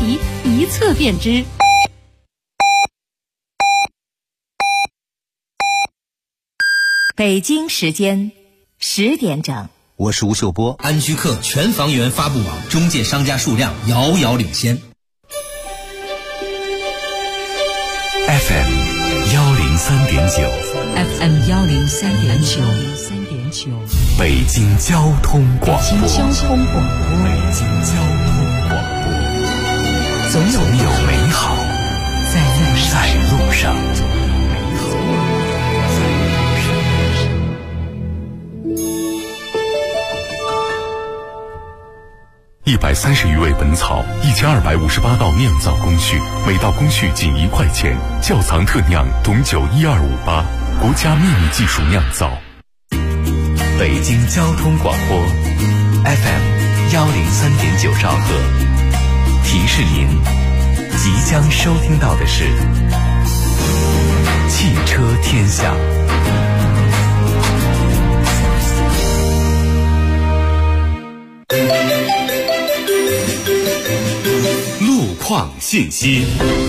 题，一测便知。北京时间10点整， 我是吴秀波。 安居客全房源发布网中介商家数量遥遥领先。 FM 103.9 FM 103.9， 北京交通广播。 北京交通广播，总有美好在路上。 130余味本草，1258道酿造工序，每道工序仅1块钱。窖藏特酿董酒12588，国家秘密技术酿造。 北京交通广播 FM 103.9兆赫，提示您即将收听到的是汽车天下。 路况信息。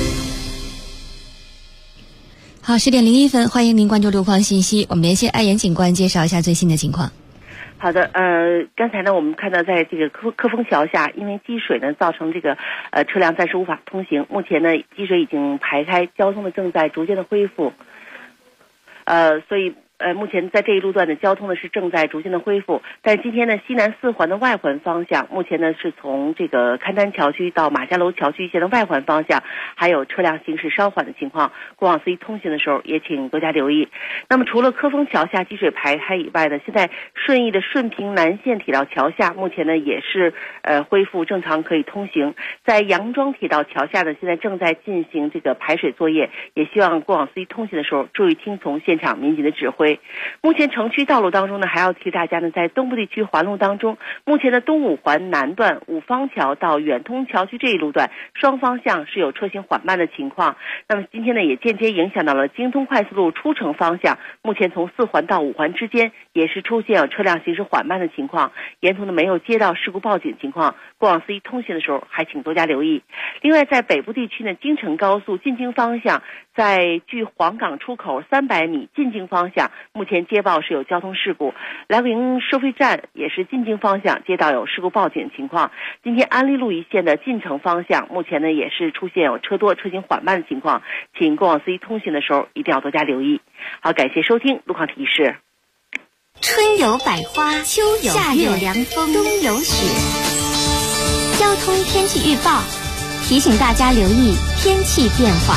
好，10点01分，欢迎您关注路况信息。我们连线爱言警官介绍一下最新的情况。 好的，刚才呢，我们看到在这个科丰桥下，因为积水呢，造成这个车辆暂时无法通行。目前呢，积水已经排开，交通呢正在逐渐的恢复。所以目前在这一路段的交通呢是正在逐渐的恢复，但是今天呢，西南4环的外环方向，目前呢是从这个勘丹桥区到马家楼桥区线的外环方向，还有车辆行驶稍缓的情况，过往司机通行的时候也请多加留意。那么除了科丰桥下积水排开以外呢，现在顺义的顺平南线铁道桥下，目前呢也是恢复正常可以通行。在杨庄铁道桥下呢，现在正在进行这个排水作业，也希望过往司机通行的时候注意听从现场民警的指挥。目前城区道路当中呢，还要提大家呢，在东部地区环路当中，目前的东五环南段五方桥到远通桥区这一路段，双方向是有车行缓慢的情况。那么今天呢，也间接影响到了京通快速路出城方向，目前从4环到5环之间也是出现有车辆行驶缓慢的情况，沿途呢没有接到事故报警情况，过往司机通行的时候还请多加留意。另外在北部地区呢，京承高速进京方向，在距黄岗出口300米进京方向，目前接报是有交通事故，来回收费站也是进京方向接到有事故报警情况。今天安利路一线的进城方向，目前呢也是出现有车多车行缓慢的情况，请过往司机通行的时候一定要多加留意。好，感谢收听路况提示。 春有百花，秋有夏有凉风，冬有雪。交通天气预报提醒大家留意天气变化。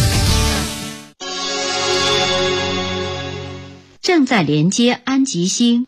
正在连接安吉星。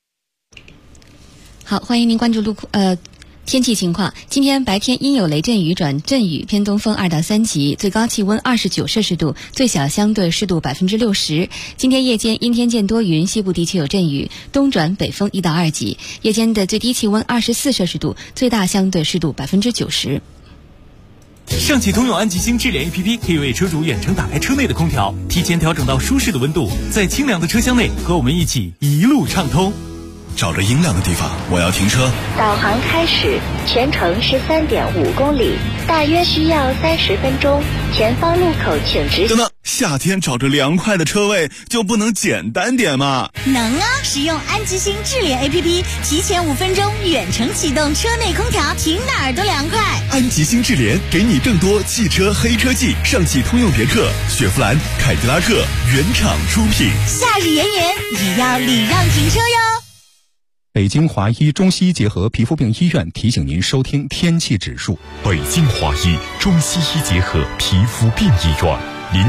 好，欢迎您关注天气情况。今天白天阴有雷阵雨转阵雨，偏东风2到3级，最高气温29摄氏度，最小相对湿度60%。今天夜间阴天见多云，西部地区有阵雨，东转北风1到2级，夜间的最低气温24摄氏度，最大相对湿度90%。 上汽通用安吉星智联 APP 可以为车主远程打开车内的空调，提前调整到舒适的温度，在清凉的车厢内和我们一起一路畅通。 找着阴凉的地方，我要停车。 导航开始，全程13.5公里，大约需要30分钟。前方路口请直行。 等等，夏天找着凉快的车位就不能简单点吗？ 能啊！使用安吉星智联 APP， 提前5分钟远程启动车内空调，停哪儿都凉快。 安吉星智联给你更多汽车黑科技，上汽通用别克、雪佛兰、凯迪拉克原厂出品。 夏日炎炎，也要礼让停车哟。 北京华医中西医结合皮肤病医院提醒您收听天气指数。 北京华医中西医结合皮肤病医院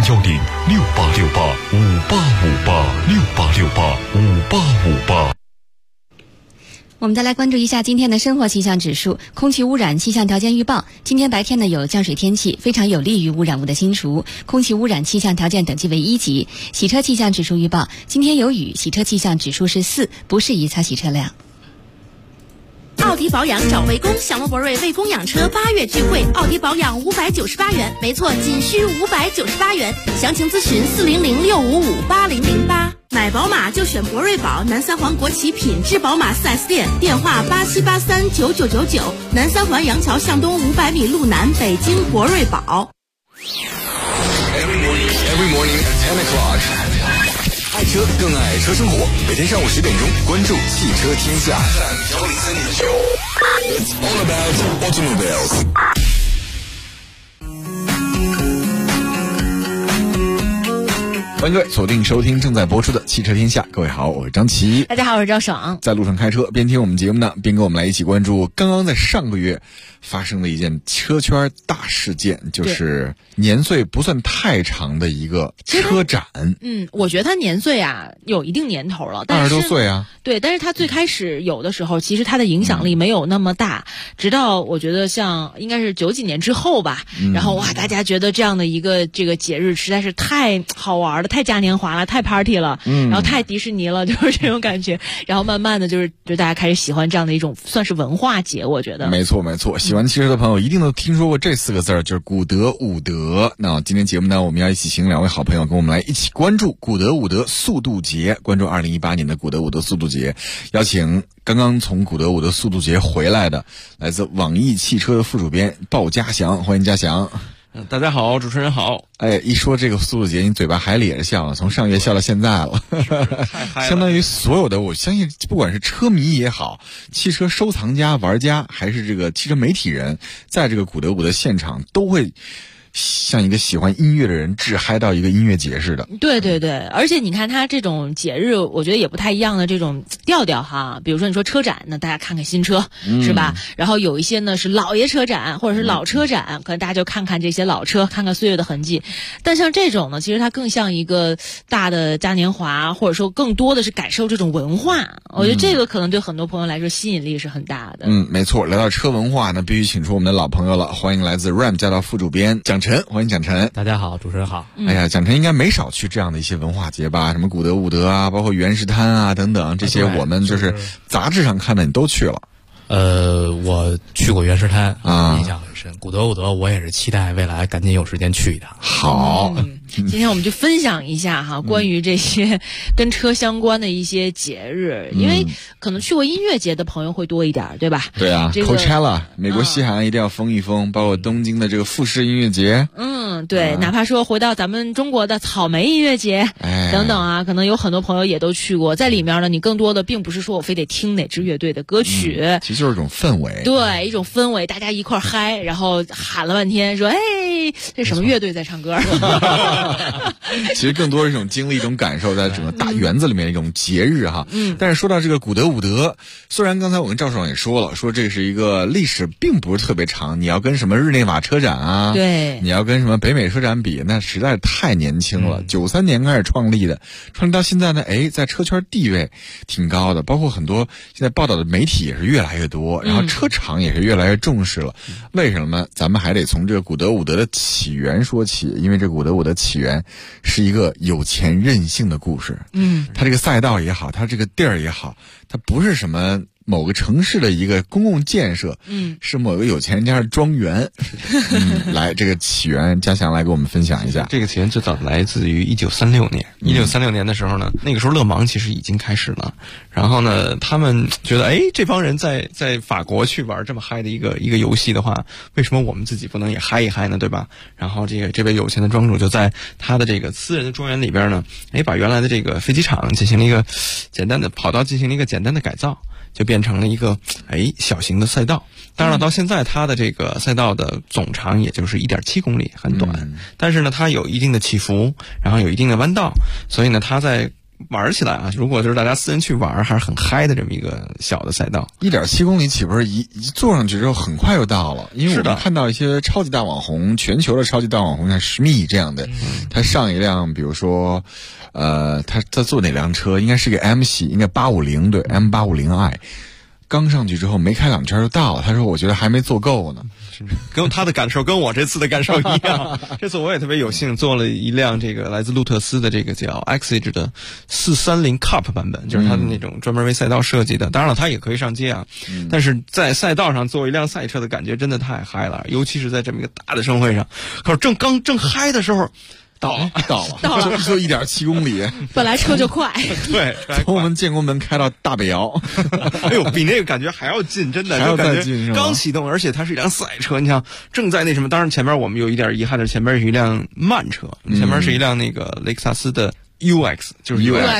，0106868585858，68685858。 我们再来关注一下今天的生活气象指数。空气污染气象条件预报，今天白天呢有降水天气，非常有利于污染物的清除，空气污染气象条件等级为1级。洗车气象指数预报，今天有雨，洗车气象指数是4，不适宜擦洗车辆。 奥迪保养找魏工，享乐博瑞魏工养车8月聚会，奥迪保养598元，没错，仅需598元。详情咨询40065580008。 买宝马就选博瑞宝，南三环国企品质宝马 4S 店，电话87839999，南三环杨桥向东500米路南，北京博瑞宝。 Every morning at 10 o'clock. 爱车更爱车生活，每天上午10点钟关注汽车天下。It's all about automobiles. 欢迎各位锁定收听正在播出的汽车天下。各位好，我是张琪。 大家好，我是赵爽。 在路上开车，边听我们节目呢，边跟我们来一起关注刚刚在上个月发生的一件车圈大事件，就是年岁不算太长的一个车展。 我觉得它年岁啊有一定年头了，但是 20多岁啊。 对，但是它最开始有的时候，其实它的影响力没有那么大，直到我觉得像应该是90几年之后吧，然后哇，大家觉得这样的一个这个节日实在是太好玩了，太嘉年华了，太 party 了，然后太迪士尼了，就是这种感觉。然后慢慢的就大家开始喜欢这样的一种算是文化节，我觉得。 没错没错，喜欢汽车的朋友一定都听说过这4个字，就是古德伍德。那今天节目呢，我们要一起请2位好朋友跟我们来一起关注古德伍德速度节，关注2018年的古德伍德速度节。邀请刚刚从古德伍德速度节回来的来自网易汽车的副主编鲍家祥，欢迎家祥。 大家好，主持人好。 一说这个速度节，你嘴巴还咧着笑，从上月笑到现在了， 太嗨了。 相当于所有的，我相信不管是车迷也好，汽车收藏家、玩家，还是这个汽车媒体人，在这个古德伍德现场都会像一个喜欢音乐的人致嗨到一个音乐节似的。 对对对，而且你看他这种节日，我觉得也不太一样的这种调调哈。比如说你说车展，那大家看看新车，是吧？然后有一些呢是老爷车展或者是老车展，可能大家就看看这些老车，看看岁月的痕迹。但像这种呢，其实它更像一个大的嘉年华，或者说更多的是感受这种文化。我觉得这个可能对很多朋友来说吸引力是很大的。 没错，聊到车文化呢，必须请出我们的老朋友了，欢迎来自 RAM 驾到副主编蒋晨，欢迎蒋晨。 大家好，主持人好。 哎呀，蒋晨应该没少去这样的一些文化节吧？什么古德伍德啊，包括原石滩啊等等，这些我们就是杂志上看的，你都去了。 我去过原石滩啊，印象很深。古德伍德我也是期待未来赶紧有时间去一趟。 好， 今天我们就分享一下哈，关于这些跟车相关的一些节日，因为可能去过音乐节的朋友会多一点，对吧？ 对啊，Coachella 美国西海岸一定要疯一疯，包括东京的这个富士音乐节。 对，哪怕说回到咱们中国的草莓音乐节等等啊，可能有很多朋友也都去过。在里面呢，你更多的并不是说我非得听哪支乐队的歌曲， 其实就是一种氛围。 对，一种氛围，大家一块嗨，然后喊了半天，说这什么乐队在唱歌？ 其实更多是一种经历，一种感受，在整个大园子里面一种节日哈。但是说到这个古德伍德，虽然刚才我跟赵爽也说了，说这是一个历史并不是特别长，你要跟什么日内瓦车展啊， 对， 你要跟什么北美车展比，那实在是太年轻了。93年开始创立的，创立到现在呢，在车圈地位挺高的，包括很多现在报道的媒体也是越来越多，然后车厂也是越来越重视了。为什么呢？咱们还得从这个古德伍德的起源说起，因为这古德伍德起源是一个有钱任性的故事。它这个赛道也好，它这个地儿也好，它不是什么某个城市的一个公共建设，是某个有钱人家的庄园。来，这个起源，家祥来给我们分享一下。 这个起源最早来自于1936年。1936年的时候呢，那个时候勒芒其实已经开始了。然后呢，他们觉得，这帮人在法国去玩这么嗨的一个游戏的话，为什么我们自己不能也嗨一嗨呢？对吧？然后这位有钱的庄主就在他的这个私人的庄园里边呢，把原来的这个飞机场进行了一个简单的跑道，进行了一个简单的改造。就变成了一个小型的赛道。当然了，到现在它的这个赛道的总长也就是 1.7 公里，很短。但是呢，它有一定的起伏，然后有一定的弯道，所以呢，它在玩起来啊，如果就是大家私人去玩，还是很嗨的这么一个小的赛道。 1.7公里岂不是一坐上去之后很快就到了？因为我们看到一些超级大网红，全球的超级大网红，像史密这样的，他上一辆，比如说，他坐哪辆车？应该是个 M 系，应该850，对 M850i。刚上去之后没开两圈就到了，他说我觉得还没坐够呢。 跟他的感受跟我这次的感受一样。这次我也特别有幸坐了一辆这个来自路特斯的这个叫 Exige 的430 Cup 版本，就是它的那种专门为赛道设计的。当然了，它也可以上街啊，但是在赛道上坐一辆赛车的感觉真的太嗨了，尤其是在这么一个大的盛会上。可是正嗨的时候， 到了， 就1.7公里， 本来车就快， 对， 从我们建国门开到大北窑， 哎呦，比那个感觉还要近，真的， 还要再近是吧？ 刚启动，而且它是一辆赛车，你想正在那什么，当然前面我们有一点遗憾的是，前面是一辆慢车，前面是一辆那个雷克萨斯的。UX 就是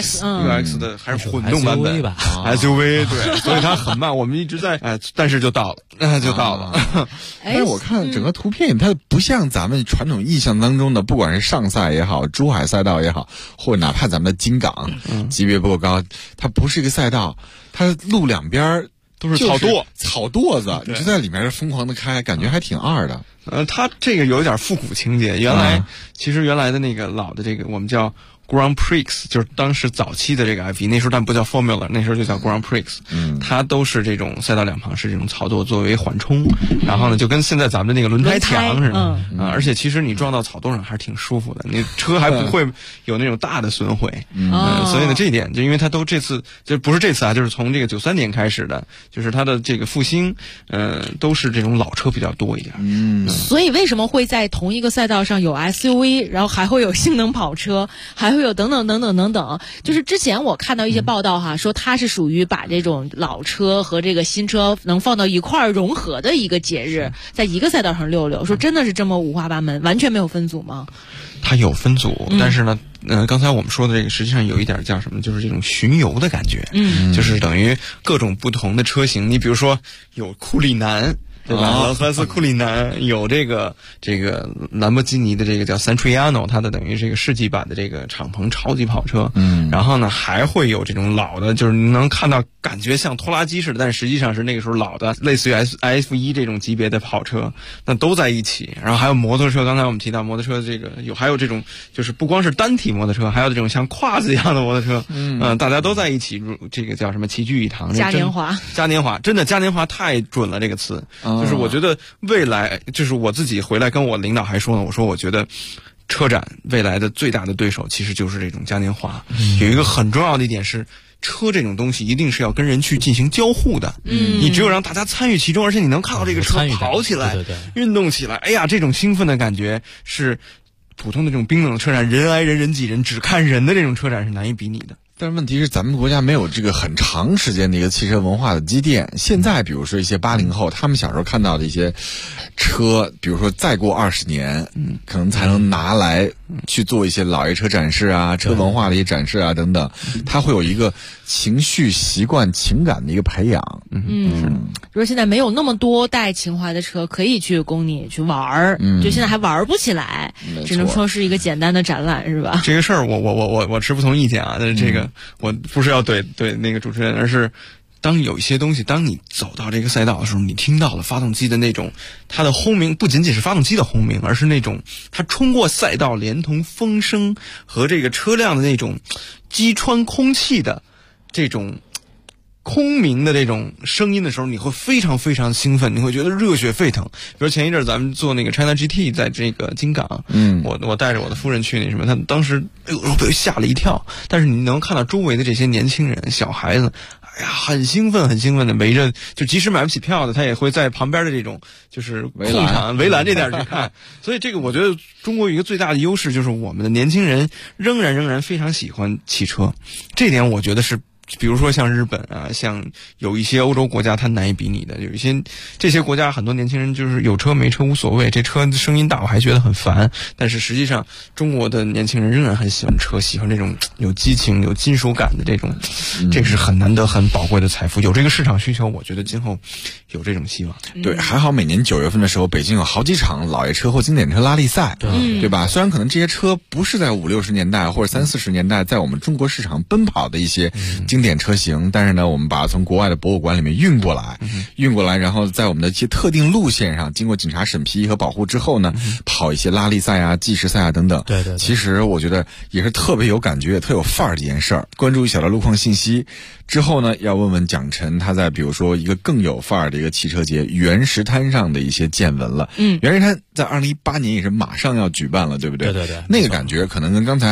UX 的还是混动版本吧 SUV 对，所以它很慢，我们一直在但是就到了，就到了。 但是我看整个图片，它不像咱们传统印象当中的，不管是上赛也好，珠海赛道也好，或者哪怕咱们的京港级别不够高，它不是一个赛道，它路两边都是草垛子，你就在里面疯狂的开，感觉还挺二的。 它这个有点复古情节，其实原来的那个老的这个我们叫Grand Prix， 就是当时早期的这个 F1， 那时候但不叫 Formula， 那时候就叫 Grand Prix。它都是这种赛道两旁是这种草垛作为缓冲，然后呢就跟现在咱们的那个轮胎墙似的而且其实你撞到草垛上还是挺舒服的，你车还不会有那种大的损毁。所以呢这一点就因为它都这次就不是这次啊，就是从这个93年开始的，就是它的这个复兴都是这种老车比较多一点。 所以为什么会在同一个赛道上有 SUV， 然后还会有性能跑车，还会有等等，就是之前我看到一些报道哈，说它是属于把这种老车和这个新车能放到一块儿融合的一个节日，在一个赛道上溜溜，说真的是这么五花八门，完全没有分组吗？ 它有分组，但是呢，刚才我们说的这个实际上有一点叫什么，就是这种巡游的感觉，就是等于各种不同的车型，你比如说有库里南。对吧？劳斯莱斯库里南有这个兰博基尼的这个叫 Centuriano， 它的等于这个世纪版的这个敞篷超级跑车。然后呢还会有这种老的，就是你能看到感觉像拖拉机似的，但实际上是那个时候老的，类似于 F1 这种级别的跑车，那都在一起。然后还有摩托车，刚才我们提到摩托车这个还有这种就是不光是单体摩托车，还有这种像胯子一样的摩托车。大家都在一起，这个叫什么齐聚一堂。 嘉年华， 真的嘉年华太准了这个词。就是我觉得未来，就是我自己回来跟我领导还说呢，我说我觉得车展未来的最大的对手其实就是这种嘉年华。有一个很重要的一点是，车这种东西一定是要跟人去进行交互的。你只有让大家参与其中，而且你能看到这个车跑起来，运动起来，哎呀，这种兴奋的感觉是普通的这种冰冷的车展，人挨人人挤人，只看人的这种车展是难以比拟的。 但是问题是，咱们国家没有这个很长时间的一个汽车文化的积淀。现在，比如说一些80后，他们小时候看到的一些车，比如说再过20年，可能才能拿来去做一些老爷车展示啊、车文化的一些展示啊等等，它会有一个情绪、习惯、情感的一个培养。 就是现在没有那么多带情怀的车可以去供你去玩儿，就现在还玩不起来，只能说是一个简单的展览，是吧？ 这个事儿，我持不同意见啊，但是这个。我不是要对那个主持人，而是当有一些东西，当你走到这个赛道的时候，你听到了发动机的那种它的轰鸣，不仅仅是发动机的轰鸣，而是那种它冲过赛道连同风声和这个车辆的那种击穿空气的这种空鸣的这种声音的时候，你会非常非常兴奋，你会觉得热血沸腾。比如前一阵咱们做那个 China GT 在这个京港，我带着我的夫人去那什么，他当时被我吓了一跳。但是你能看到周围的这些年轻人、小孩子，哎呀，很兴奋的围着，就即使买不起票的，他也会在旁边的这种就是控场围栏这点去看。所以这个我觉得中国有一个最大的优势，就是我们的年轻人仍然非常喜欢汽车，这点我觉得是。比如说像日本啊，像有一些欧洲国家它难以比拟的，有一些这些国家很多年轻人就是有车没车无所谓，这车声音大我还觉得很烦，但是实际上中国的年轻人仍然很喜欢车，喜欢这种有激情有金属感的这种，这是很难得很宝贵的财富。有这个市场需求，我觉得今后有这种希望。 对，还好每年9月份的时候，北京有好几场老爷车或经典车拉力赛，对吧？虽然可能这些车不是在50、60年代或者30、40年代在我们中国市场奔跑的一些经典车型，但是呢，我们把它从国外的博物馆里面运过来，然后在我们的一些特定路线上，经过警察审批和保护之后呢，跑一些拉力赛啊、计时赛啊等等。 对， 其实我觉得也是特别有感觉、也特有范儿的一件事儿。关注一下的路况信息之后呢，要问问蒋晨，他在比如说一个更有范儿的一个汽车节原石滩上的一些见闻了。原石滩在2018年也是马上要举办了，对不对？ 对， 那个感觉可能跟刚才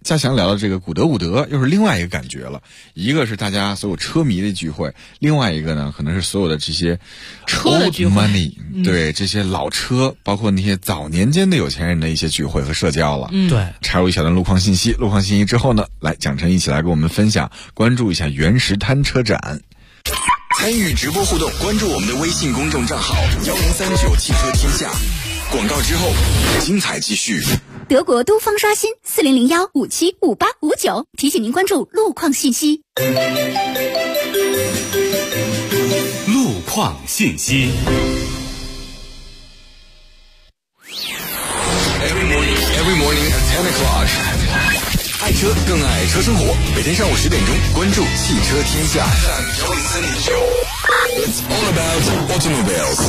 嘉祥聊到这个古德伍德，又是另外一个感觉了。一个是大家所有车迷的聚会，另外一个呢，可能是所有的这些车的聚会 old money，对这些老车，包括那些早年间的有钱人的一些聚会和社交了。 对， 插入一小段路况信息。路况信息之后呢，来蒋晨一起来跟我们分享，关注一下原石滩车展。 参与直播互动，关注我们的微信公众账号1039汽车天下。广告之后，精彩继续。 德国东方刷新4001575859，提醒您关注路况信息。 路况信息。 Every morning at 10 o'clock。爱车更爱车生活，每天上午10点钟，关注汽车天下。It's all about automobiles。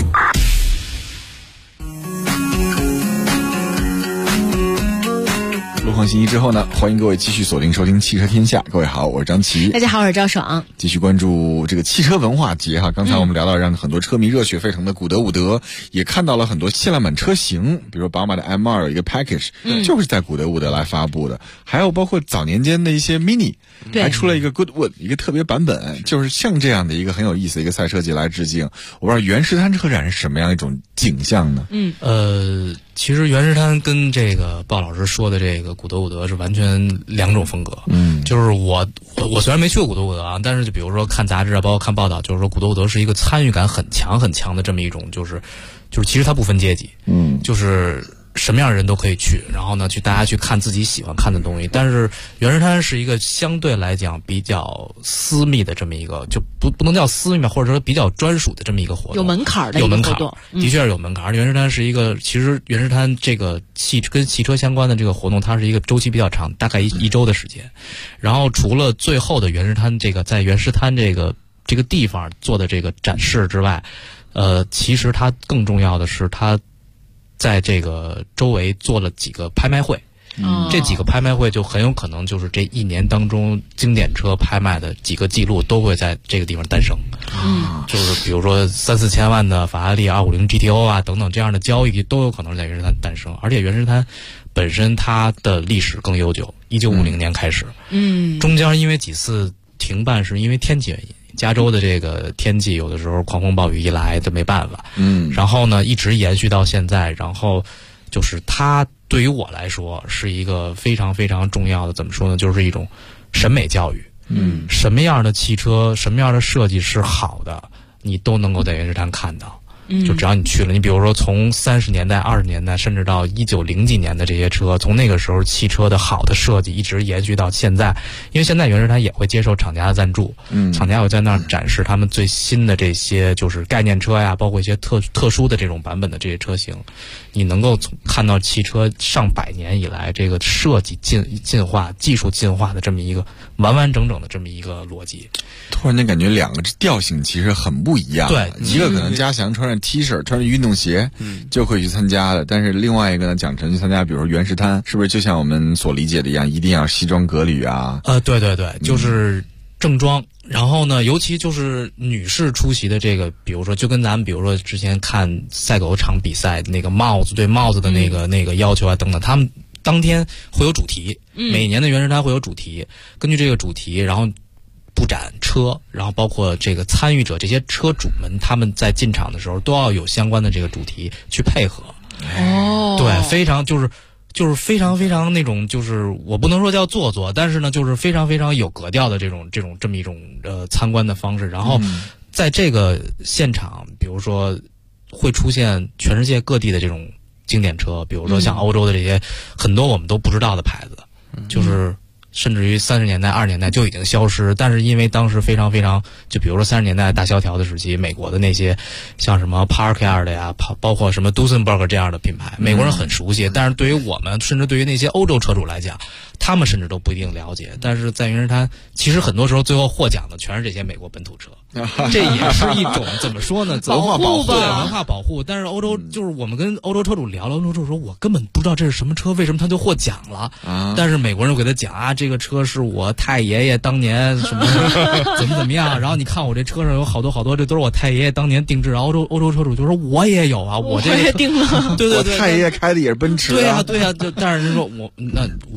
路况信息之后呢，欢迎各位继续锁定收听汽车天下。各位好，我是张琪。 大家好，我是赵爽。 继续关注这个汽车文化节哈。刚才我们聊到让很多车迷热血沸腾的古德伍德，也看到了很多限量版车型，比如说宝马的 M2 有一个 package，就是在古德伍德来发布的。还有包括早年间的一些 mini，还出了一个 Goodwood 一个特别版本，就是向这样的一个很有意思的一个赛车节来致敬。我不知道原石滩车展是什么样一种景象呢？ 其实原石滩跟这个鲍老师说的这个古德伍德是完全两种风格。就是我虽然没去过古德伍德啊，但是就比如说看杂志啊，包括看报道，就是说古德伍德是一个参与感很强很强的这么一种，就是其实它不分阶级，就是什么样的人都可以去，然后呢，大家去看自己喜欢看的东西。但是原石滩是一个相对来讲比较私密的这么一个，就不能叫私密吧，或者说比较专属的这么一个活动， 有门槛的一个活动， 的确是有门槛。原石滩是一个，其实原石滩这个跟汽车相关的这个活动，它是一个周期比较长，大概一周的时间。然后除了最后的原石滩这个在原石滩这个地方做的这个展示之外，其实它更重要的是它在这个周围做了几个拍卖会，这几个拍卖会就很有可能就是这一年当中经典车拍卖的几个记录都会在这个地方诞生。就是比如说3-4千万的法拉利250 GTO 啊等等这样的交易都有可能在原石滩诞生，而且原石滩本身它的历史更悠久，1950年开始，中间因为几次停办是因为天气原因。加州的这个天气有的时候狂风暴雨一来就没办法，然后呢一直延续到现在，然后就是它对于我来说是一个非常非常重要的，怎么说呢，就是一种审美教育。什么样的汽车，什么样的设计是好的，你都能够在原石滩看到。就只要你去了，你比如说从30年代、20年代，甚至到1900几年的这些车，从那个时候汽车的好的设计一直延续到现在。因为现在原石滩也会接受厂家的赞助，厂家会在那儿展示他们最新的这些就是概念车呀，包括一些特殊的这种版本的这些车型。你能够看到汽车上百年以来这个设计进化、技术进化的这么一个完完整整的这么一个逻辑。 突然间感觉两个调性其实很不一样。 对， 一个可能嘉祥穿着 T 恤穿着运动鞋就可以去参加的，但是另外一个呢，蒋晨去参加比如说原石滩，是不是就像我们所理解的一样，一定要西装革履啊？ 对对对，就是正装。然后呢，尤其就是女士出席的这个，比如说就跟咱们比如说之前看赛狗场比赛那个帽子对帽子的那个要求啊等等，他们当天会有主题，每年的原石滩会有主题，根据这个主题，然后布展车，然后包括这个参与者这些车主们，他们在进场的时候都要有相关的这个主题去配合。对，非常就是非常非常那种，就是我不能说叫做作，但是呢，就是非常非常有格调的这么一种参观的方式。然后在这个现场，比如说会出现全世界各地的这种经典车，比如说像欧洲的这些很多我们都不知道的牌子，就是甚至于30年代、20年代就已经消失，但是因为当时非常非常，就比如说30年代大萧条的时期，美国的那些像什么 Parker 的呀，包括什么 Duesenberg 这样的品牌，美国人很熟悉，但是对于我们，甚至对于那些欧洲车主来讲，他们甚至都不一定了解。但是在原石滩，其实很多时候最后获奖的全是这些美国本土车，这也是一种怎么说呢？ 文化保护， 对，文化保护。但是欧洲就是我们跟欧洲车主聊了，欧洲车主说我根本不知道这是什么车，为什么他就获奖了？但是美国人给他讲啊，这个车是我太爷爷当年什么怎么样，然后你看我这车上有好多，这都是我太爷爷当年定制。然后欧洲车主就说我也有啊，我也定了， 对， 我太爷爷开的也是奔驰， 对啊，就但是人说我们在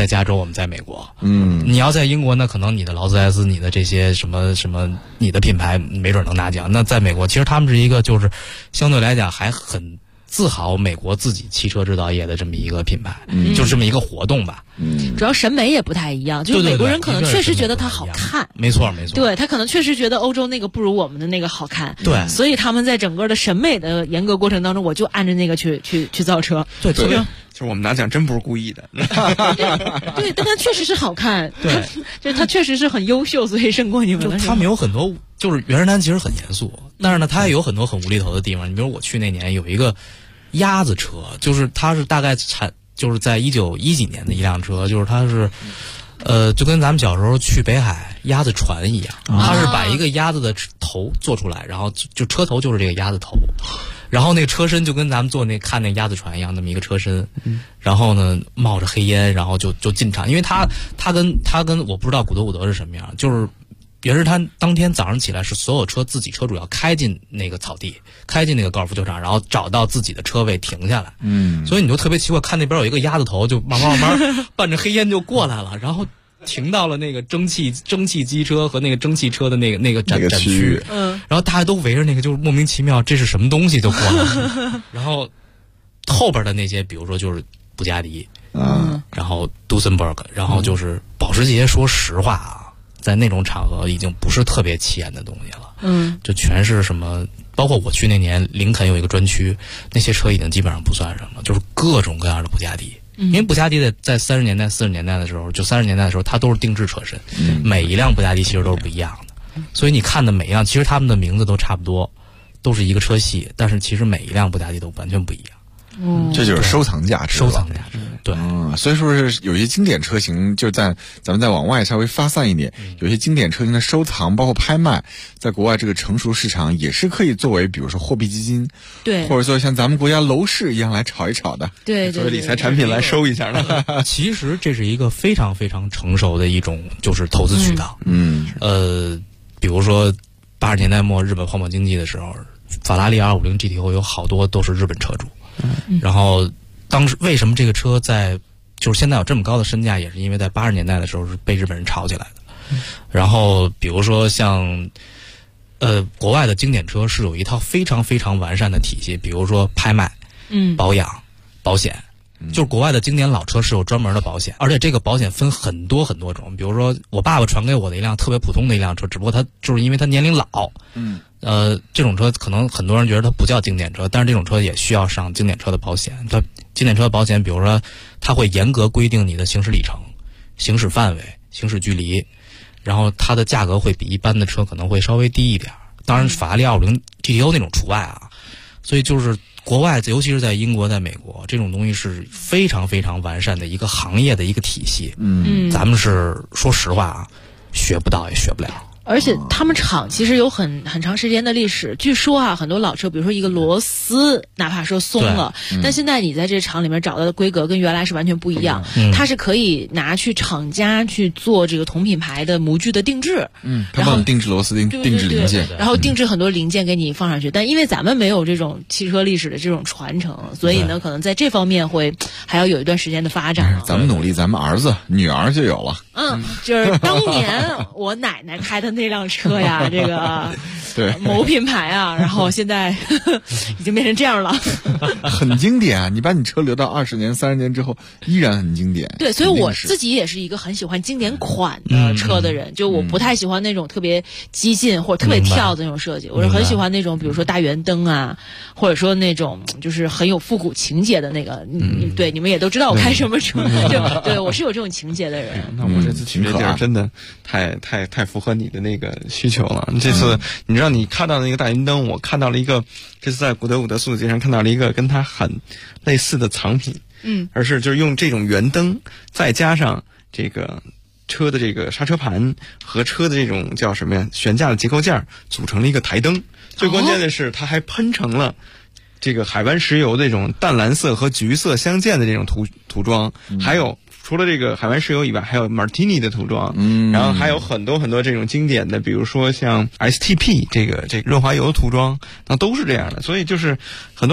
在加州，我们在美国。你要在英国呢，可能你的劳斯莱斯、你的这些什么，你的品牌没准能拿奖。那在美国，其实他们是一个就是相对来讲还很自豪美国自己汽车制造业的这么一个品牌，就是这么一个活动吧。 主要审美也不太一样，就是美国人可能确实觉得它好看， 没错。 对，他可能确实觉得欧洲那个不如我们的那个好看， 对， 所以他们在整个的审美的严格过程当中，我就按着那个去造车。 对，特别就是我们拿奖真不是故意的。 对，但它确实是好看，对，就是它确实是很优秀，所以胜过你们了。 他们有很多，就是原石滩其实很严肃，但是呢，它也有很多很无厘头的地方。你比如我去那年有一个鸭子车，就是它是大概就是在1910几年的一辆车，就是它是，就跟咱们小时候去北海鸭子船一样，它是把一个鸭子的头做出来，然后就车头就是这个鸭子头，然后那个车身就跟咱们看那鸭子船一样，那么一个车身，然后呢冒着黑烟，然后就进场，因为它跟我不知道古德是什么样，就是原石滩当天早上起来是所有车自己车主要开进那个草地，开进那个高尔夫球场，然后找到自己的车位停下来。所以你就特别奇怪，看那边有一个鸭子头，就慢慢伴着黑烟就过来了，然后停到了那个蒸汽机车和那个蒸汽车的那个展区。然后大家都围着那个，就是莫名其妙这是什么东西就过来了。然后后边的那些，比如说就是布加迪，然后杜森伯格，然后就是保时捷。说实话啊，在那种场合已经不是特别起眼的东西了，就全是什么，包括我去那年林肯有一个专区，那些车已经基本上不算什么，就是各种各样的布加迪。因为布加迪在30年代、40年代的时候，就30年代的时候，它都是定制车身，每一辆布加迪其实都是不一样的，所以你看的每一辆，其实他们的名字都差不多，都是一个车系，但是其实每一辆布加迪都完全不一样。 这就是收藏价值， 对， 所以说是有些经典车型，就咱们再往外稍微发散一点，有些经典车型的收藏，包括拍卖，在国外这个成熟市场也是可以作为，比如说货币基金， 对， 或者说像咱们国家楼市一样来炒一炒的， 对， 作为理财产品来收一下的。 其实这是一个非常非常成熟的一种就是投资渠道。比如说80年代末日本泡沫经济的时候，法拉利250 GTO 有好多都是日本车主。然后当时为什么这个车就是现在有这么高的身价，也是因为在80年代的时候是被日本人炒起来的。然后比如说像国外的经典车是有一套非常非常完善的体系，比如说拍卖、保养、保险。就是国外的经典老车是有专门的保险，而且这个保险分很多很多种。比如说我爸爸传给我的一辆特别普通的一辆车，只不过它就是因为它年龄老，这种车可能很多人觉得它不叫经典车，但是这种车也需要上经典车的保险。它经典车的保险，比如说它会严格规定你的行驶里程、行驶范围、行驶距离，然后它的价格会比一般的车可能会稍微低一点，当然法拉利250 GTO 那种除外啊。所以就是国外，尤其是在英国、在美国，这种东西是非常非常完善的一个行业的一个体系。咱们是说实话啊，学不到也学不了。 而且他们厂其实有很长时间的历史，据说啊，很多老车，比如说一个螺丝，哪怕说松了，但现在你在这厂里面找到的规格跟原来是完全不一样，它是可以拿去厂家去做这个同品牌的模具的定制， 他帮你定制螺丝、定制零件， 然后定制很多零件给你放上去。但因为咱们没有这种汽车历史的这种传承，所以呢，可能在这方面还要有一段时间的发展。 咱们努力，咱们儿子、女儿就有了。 就是当年我奶奶开的那辆车呀，这个对某品牌啊，然后现在已经变成这样了， 很经典。你把你车留到20年、30年之后，依然很经典。 对，所以我自己也是一个很喜欢经典款的车的人，就我不太喜欢那种特别激进或者特别跳的那种设计，我是很喜欢那种，比如说大圆灯啊，或者说那种就是很有复古情节的那个。对，你们也都知道我开什么车，就对我是有这种情节的人。 那我这次去这地儿真的太符合你的那个需求了。这次你知道你看到的那个大圆灯，我看到了一个，这次在古德伍德速度节上看到了一个跟它很类似的藏品，而是就是用这种圆灯再加上这个车的这个刹车盘和车的这种叫什么呀悬架的结构件组成了一个台灯。最关键的是它还喷成了这个海湾石油的这种淡蓝色和橘色相间的这种涂装，还有除了这个海湾石油以外，还有 Martini 的涂装，然后还有很多很多这种经典的，比如说像 STP 这个润滑油涂装，那都是这样的。所以就是很多时候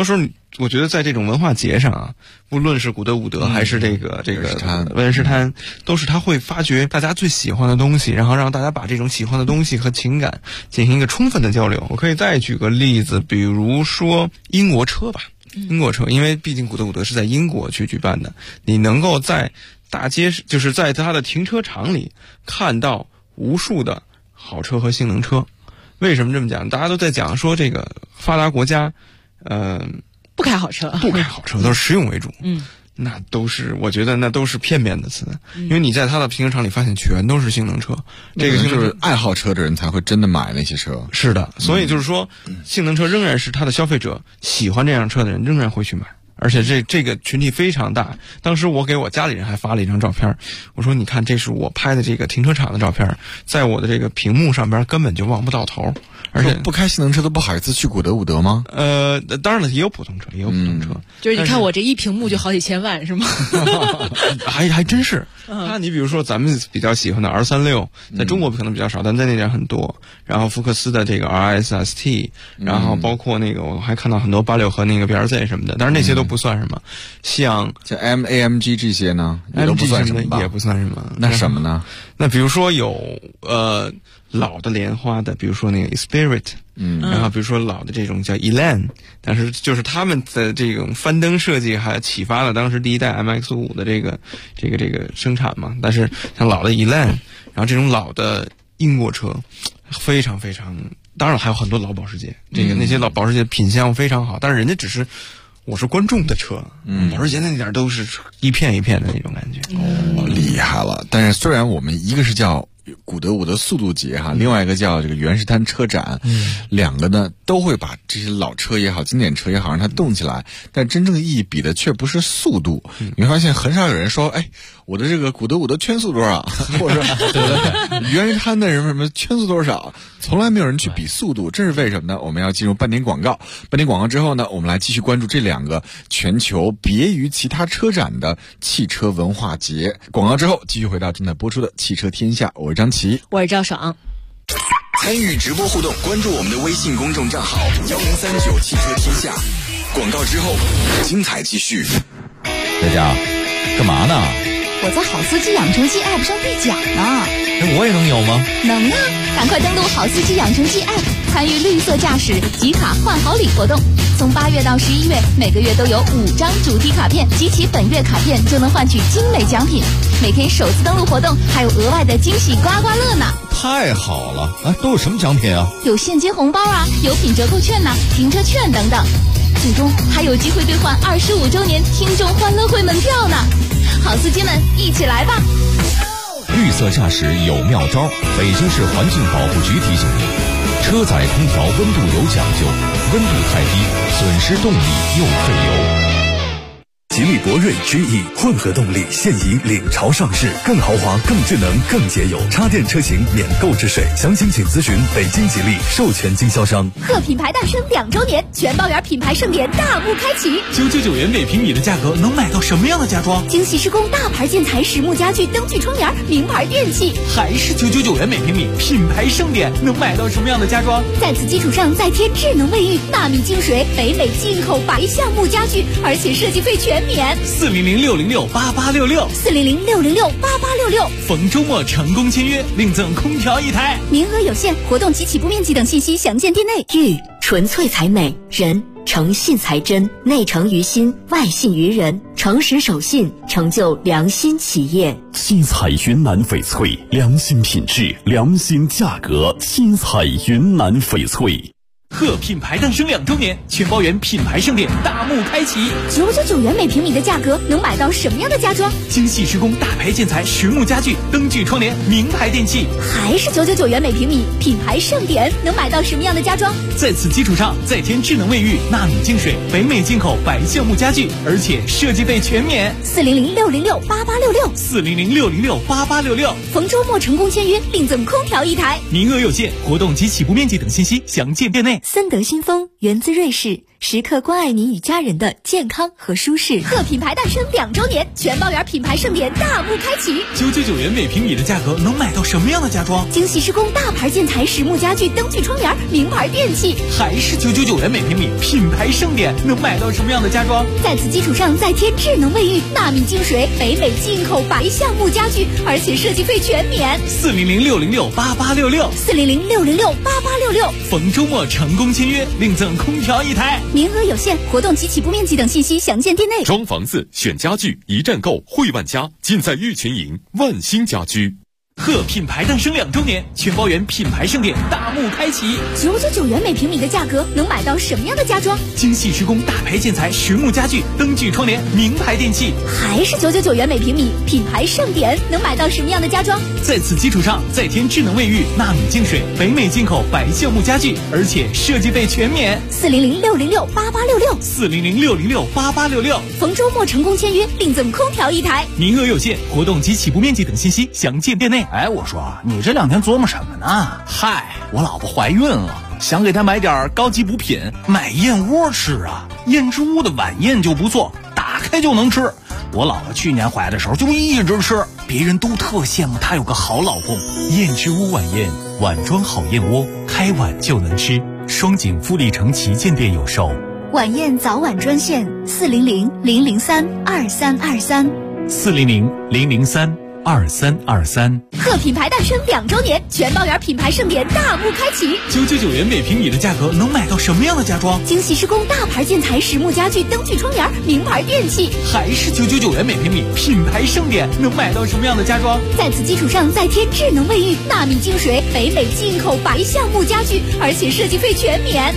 我觉得在这种文化节上啊，不论是古德伍德还是这个文人诗滩，都是他会发掘大家最喜欢的东西，然后让大家把这种喜欢的东西和情感进行一个充分的交流。我可以再举个例子，比如说英国车吧。英国车，因为毕竟古德伍德是在英国去举办的，你能够在大街，就是在他的停车场里看到无数的好车和性能车。为什么这么讲？大家都在讲说这个发达国家， 不开好车， 都是实用为主。那都是，我觉得那都是片面的词，因为你在他的停车场里发现全都是性能车， 这个就是爱好车的人才会真的买那些车。 是的，所以就是说，性能车仍然是他的消费者喜欢这辆车的人仍然会去买，而且这个群体非常大。当时我给我家里人还发了一张照片，我说你看，这是我拍的这个停车场的照片，在我的这个屏幕上边根本就望不到头。而且不开性能车都不好意思去古德伍德吗？ 当然了，也有普通车， 就是你看我这一屏幕就好几千万，是吗？ 还真是。你比如说咱们比较喜欢的 R36，在中国可能比较少，但在那边很多。然后福克斯的这个 RS-ST， 然后包括那个我还看到很多86和那个 BRZ 什么的，但是那些都不算什么。像 AMG 这些呢，也都不算什么吧？ 也不算什么。 那什么呢？ 那比如说有老的莲花的，比如说那个 Spirit， 然后比如说老的这种叫 Elan， 但是就是他们的这种翻灯设计还启发了当时第一代 MX-5 的这个生产嘛。但是像老的 Elan， 然后这种老的英国车非常非常，当然还有很多老保时捷，那些老保时捷品相非常好，但是人家只是我是观众的车，保时捷那点都是一片一片的那种感觉。 厉害了！但是虽然我们一个是叫古德伍德速度节哈，另外一个叫这个原石滩车展，两个呢都会把这些老车也好、经典车也好让它动起来，但真正意义比的却不是速度。你会发现很少有人说，哎，我的这个古德伍德圈速多少，或者说原石滩的人什么圈速多少，从来没有人去比速度，这是为什么呢？我们要进入半点广告，半点广告之后呢，我们来继续关注这两个全球别于其他车展的汽车文化节。广告之后继续回到正在播出的汽车天下，我是张琪， 我是赵爽。 参与直播互动，关注我们的微信公众账号1039汽车天下。广告之后，精彩继续。 佳佳，干嘛呢？ 我在好司机养成记 App 上兑奖呢。 我也能有吗？ 能啊！赶快登录好司机养成记 App， 参与绿色驾驶集卡换好礼活动。从8月到11月，每个月都有5张主题卡片，集齐本月卡片就能换取精美奖品。每天首次登录活动还有额外的惊喜刮刮乐呢！ 太好了！都有什么奖品啊？ 有现金红包啊，有品折扣券呐，停车券等等。最终还有机会兑换25周年听众欢乐会门票呢！好司机们，一起来吧！ 绿色驾驶有妙招，北京市环境保护局提醒您：车载空调温度有讲究，温度太低，损失动力又费油。 吉利博瑞 GE 混合动力现已领潮上市，更豪华、更智能、更节油，插电车型免购置税。详情请咨询北京吉利授权经销商。 贺品牌诞生2周年，全包圆品牌盛典大幕开启。 999元每平米的价格能买到什么样的家装？ 精细施工大牌建材、实木家具、灯具窗帘、名牌电器。 还是999元每平米，品牌盛典能买到什么样的家装？ 在此基础上再添智能卫浴、纳米净水、北美进口白橡木家具，而且设计费全免。 400-606-8866，400-606-8866。逢周末成功签约，另赠空调1台， 名额有限，活动及起步面积等信息详见店内。 玉纯粹才美，人诚信才真，内诚于心，外信于人，诚实守信，成就良心企业。 新彩云南翡翠，良心品质，良心价格。新彩云南翡翠。 贺品牌诞生2周年，全包圆品牌盛典大幕开启。 999元每平米的价格能买到什么样的家装？ 精细施工大牌建材、实木家具、灯具窗帘、名牌电器。 还是999元每平米，品牌盛典能买到什么样的家装？ 在此基础上再添智能卫浴、纳米净水、北美进口白橡木家具，而且设计费全免。 400-606-8866，400-606-8866。逢周末成功签约，另赠空调1台， 名额有限，活动及起步面积等信息详见店内。 森德新风源自瑞士， 时刻关爱您与家人的健康和舒适。 贺品牌诞生2周年，全包圆品牌盛典大幕开启。 999元每平米的价格能买到什么样的家装？ 精细施工大牌建材、实木家具、灯具窗帘、名牌电器， 还是999元每平米，品牌盛典能买到什么样的家装？ 在此基础上再添智能卫浴、纳米净水、北美进口白橡木家具，而且设计费全免。 400-606-8866，400-606-8866，逢周末成功签约，另赠空调1台， 名额有限，活动及起步面积等信息详见店内。 装房子选家具，一站购惠万家，尽在玉群营万兴家居。 贺品牌诞生2周年，全包圆品牌盛典大幕开启。 999元每平米的价格能买到什么样的家装？ 精细施工大牌建材、实木家具、灯具窗帘、名牌电器， 还是999元每平米，品牌盛典能买到什么样的家装？ 在此基础上再添智能卫浴、纳米净水、北美进口白橡木家具，而且设计费全免。 400-606-8866，400-606-8866，逢周末成功签约，另赠空调1台， 名额有限，活动及起步面积等信息详见店内。 哎，我说你这2天琢磨什么呢？嗨，我老婆怀孕了，想给她买点高级补品，买燕窝吃啊。燕之屋的晚宴就不错，打开就能吃。我老婆去年怀的时候就一直吃，别人都特羡慕她有个好老公。 燕之屋晚宴，碗装好燕窝，开碗就能吃。双井富力城旗舰店有售。 晚宴早晚专线 400-003-2323，400-003-2323。 贺品牌诞生2周年，全包圆品牌盛典大幕开启。 999元每平米的价格能买到什么样的家装？ 精细施工大牌建材、实木家具、灯具窗帘、名牌电器， 还是999元每平米，品牌盛典能买到什么样的家装？ 在此基础上再添智能卫浴、纳米净水、北美进口白橡木家具，而且设计费全免。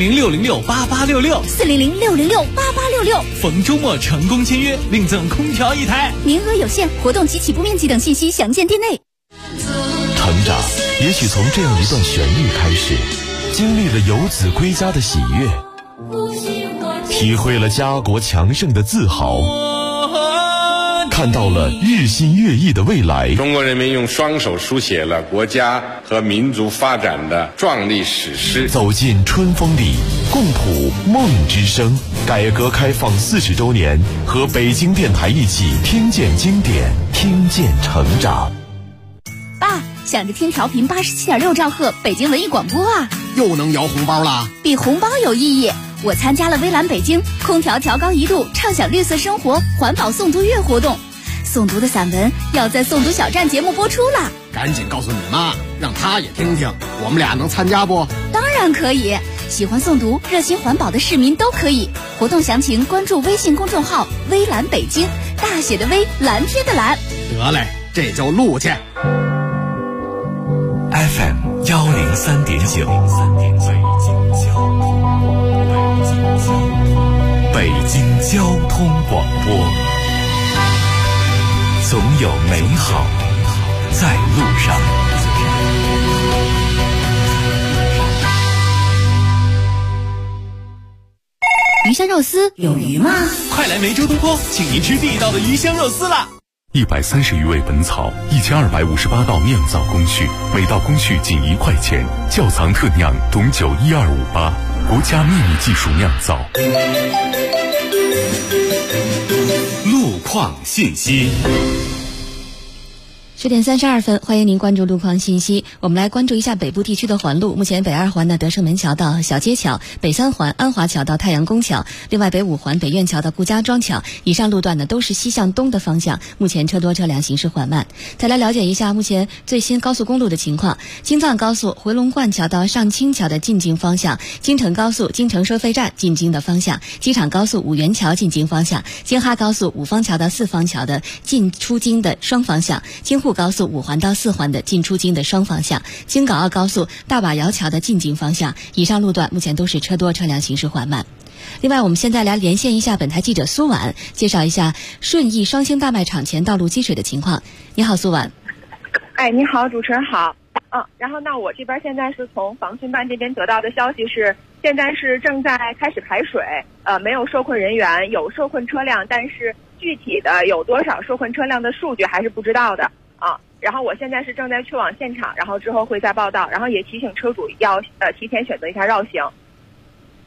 400-606-8866，400-606-8866，逢周末成功签约，另赠空调1台， 名额有限，活动及起步面积等信息详见店内。 成长也许从这样一段旋律开始，经历了游子归家的喜悦，体会了家国强盛的自豪，看到了日新月异的未来。 中国人民用双手书写了国家和民族发展的壮丽史诗。 走进春风里，共谱梦之声。改革开放40周年，和北京电台一起听见经典，听见成长。 爸，想着听调频87.6兆赫北京文艺广播啊， 又能摇红包了？ 比红包有意义。我参加了微蓝北京空调调高1度，畅享绿色生活环保诵读月活动。诵读的散文要在诵读小站节目播出了， 赶紧告诉你妈，让她也听听。我们俩能参加不？ 当然可以，喜欢诵读、热心环保的市民都可以。活动详情关注微信公众号“微蓝北京”，大写的微，蓝天的蓝。 得嘞，这就录去。 FM 103.9，北京交通广播，总有美好在路上。 鱼香肉丝有鱼吗？ 快来梅州东坡，请您吃地道的鱼香肉丝啦 ！130余味本草，1258道酿造工序，每道工序仅1块钱，窖藏特酿，董酒12588，国家秘密技术酿造。 路况信息。 10点32分，欢迎您关注路况信息。我们来关注一下北部地区的环路。目前北2环的德胜门桥到小街桥，北3环安华桥到太阳宫桥，另外北5环北苑桥到顾家庄桥，以上路段呢都是西向东的方向，目前车多车辆行驶缓慢。再来了解一下目前最新高速公路的情况。京藏高速回龙观桥到上清桥的进京方向，京承高速京承收费站进京的方向，机场高速五原桥进京方向，京哈高速五方桥到四方桥的进出京的双方向，京沪高速5环到4环的进出京的双方向，京港澳高速大把窑桥的进京方向，以上路段目前都是车多车辆行驶缓慢。另外，我们现在来连线一下本台记者苏婉，介绍一下顺义双星大卖场前道路积水的情况。你好，苏婉。 哎，你好，主持人好。然后那我这边现在是从防汛办这边得到的消息是，现在是正在开始排水，没有受困人员，有受困车辆，但是具体的有多少受困车辆的数据还是不知道的啊。然后我现在是正在去往现场，然后之后会再报道，然后也提醒车主要提前选择一下绕行。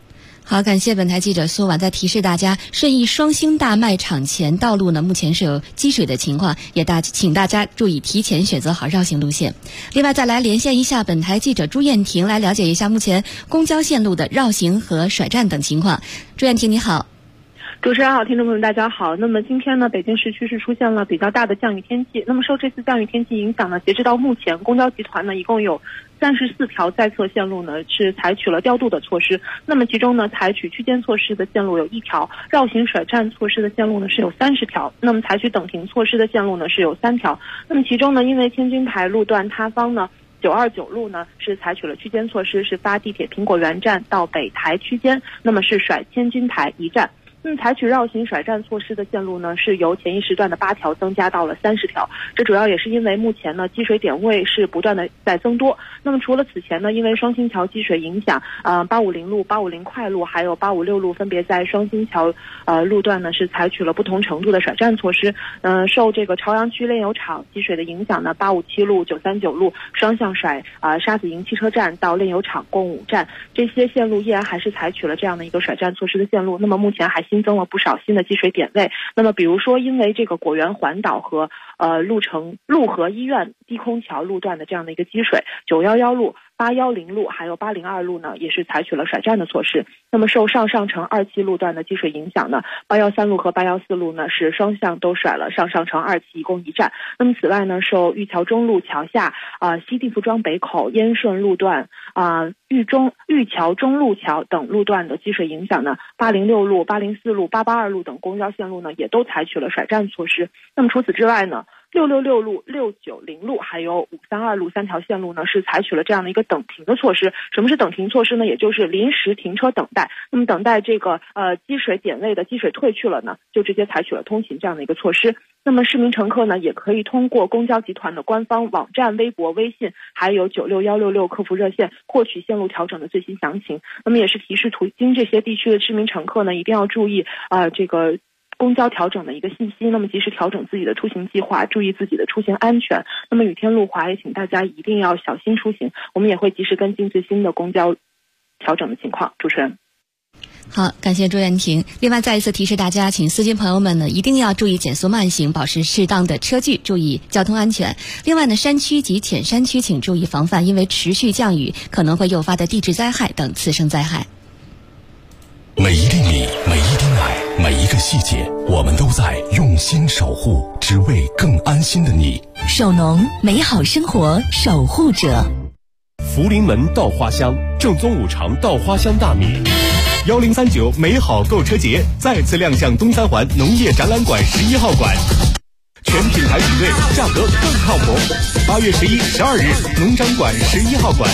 好，感谢本台记者苏婉。在提示大家，顺义双星大卖场前道路呢，目前是有积水的情况，请大家注意提前选择好绕行路线。另外，再来连线一下本台记者朱燕婷，来了解一下目前公交线路的绕行和甩站等情况。朱燕婷，你好。 主持人好，听众朋友们大家好。那么今天呢，北京市区是出现了比较大的降雨天气。那么受这次降雨天气影响呢，截止到目前，公交集团呢一共有34条在侧线路呢是采取了调度的措施。那么其中呢，采取区间措施的线路有1条，绕行甩站措施的线路呢是有30条。那么采取等停措施的线路呢是有3条。那么其中呢，因为天津台路段塌方呢，929路呢是采取了区间措施，是发地铁苹果园站到北台区间，那么是甩天津台1站。那么采取绕行甩站措施的线路呢，是由前一时段的8条增加到了30条。这主要也是因为目前呢积水点位是不断的在增多。那么除了此前呢，因为双星桥积水影响，850路、850快路还有856路分别在双星桥路段呢是采取了不同程度的甩站措施。受这个朝阳区炼油厂积水的影响呢，857路、939路双向甩沙子营汽车站到炼油厂共5站，这些线路依然还是采取了这样的一个甩站措施的线路。那么目前还新增了不少新的积水点位。那么比如说因为这个果园环岛和陆河医院低空桥路段的这样的一个积水，911路、810路还有802路呢也是采取了甩站的措施。那么受上城2期路段的积水影响呢，813路和814路呢是双向都甩了上城2期一共1站。那么此外呢，受玉桥中路桥下西地服庄北口燕顺路段玉桥中路桥等路段的积水影响呢，806路、804路、882路等公交线路呢也都采取了甩站措施。那么除此之外呢，666路、690路还有532路3条线路呢是采取了这样的一个等停的措施。什么是等停措施呢？也就是临时停车等待。那么等待这个积水点位的积水退去了呢，就直接采取了通行这样的一个措施。那么市民乘客呢也可以通过公交集团的官方网站、微博、微信还有96166客服热线获取线路调整的最新详情。那么也是提示途经这些地区的市民乘客呢一定要注意这个公交调整的一个信息，那么及时调整自己的出行计划，注意自己的出行安全。那么雨天路滑，也请大家一定要小心出行。我们也会及时跟进最新的公交调整的情况。主持人。 好，感谢朱燕婷。另外再一次提示大家，请司机朋友们呢一定要注意减速慢行，保持适当的车距，注意交通安全。另外呢，山区及浅山区请注意防范因为持续降雨可能会诱发的地质灾害等次生灾害。 每一粒米，每一滴奶，每一个细节，我们都在用心守护，只为更安心的你。 首农，美好生活守护者。 福临门稻花香，正宗五常稻花香大米。1039美好购车节再次亮相东三环农业展览馆11号馆，全品牌比对，价格更靠谱。8月11、12日，农展馆11号馆。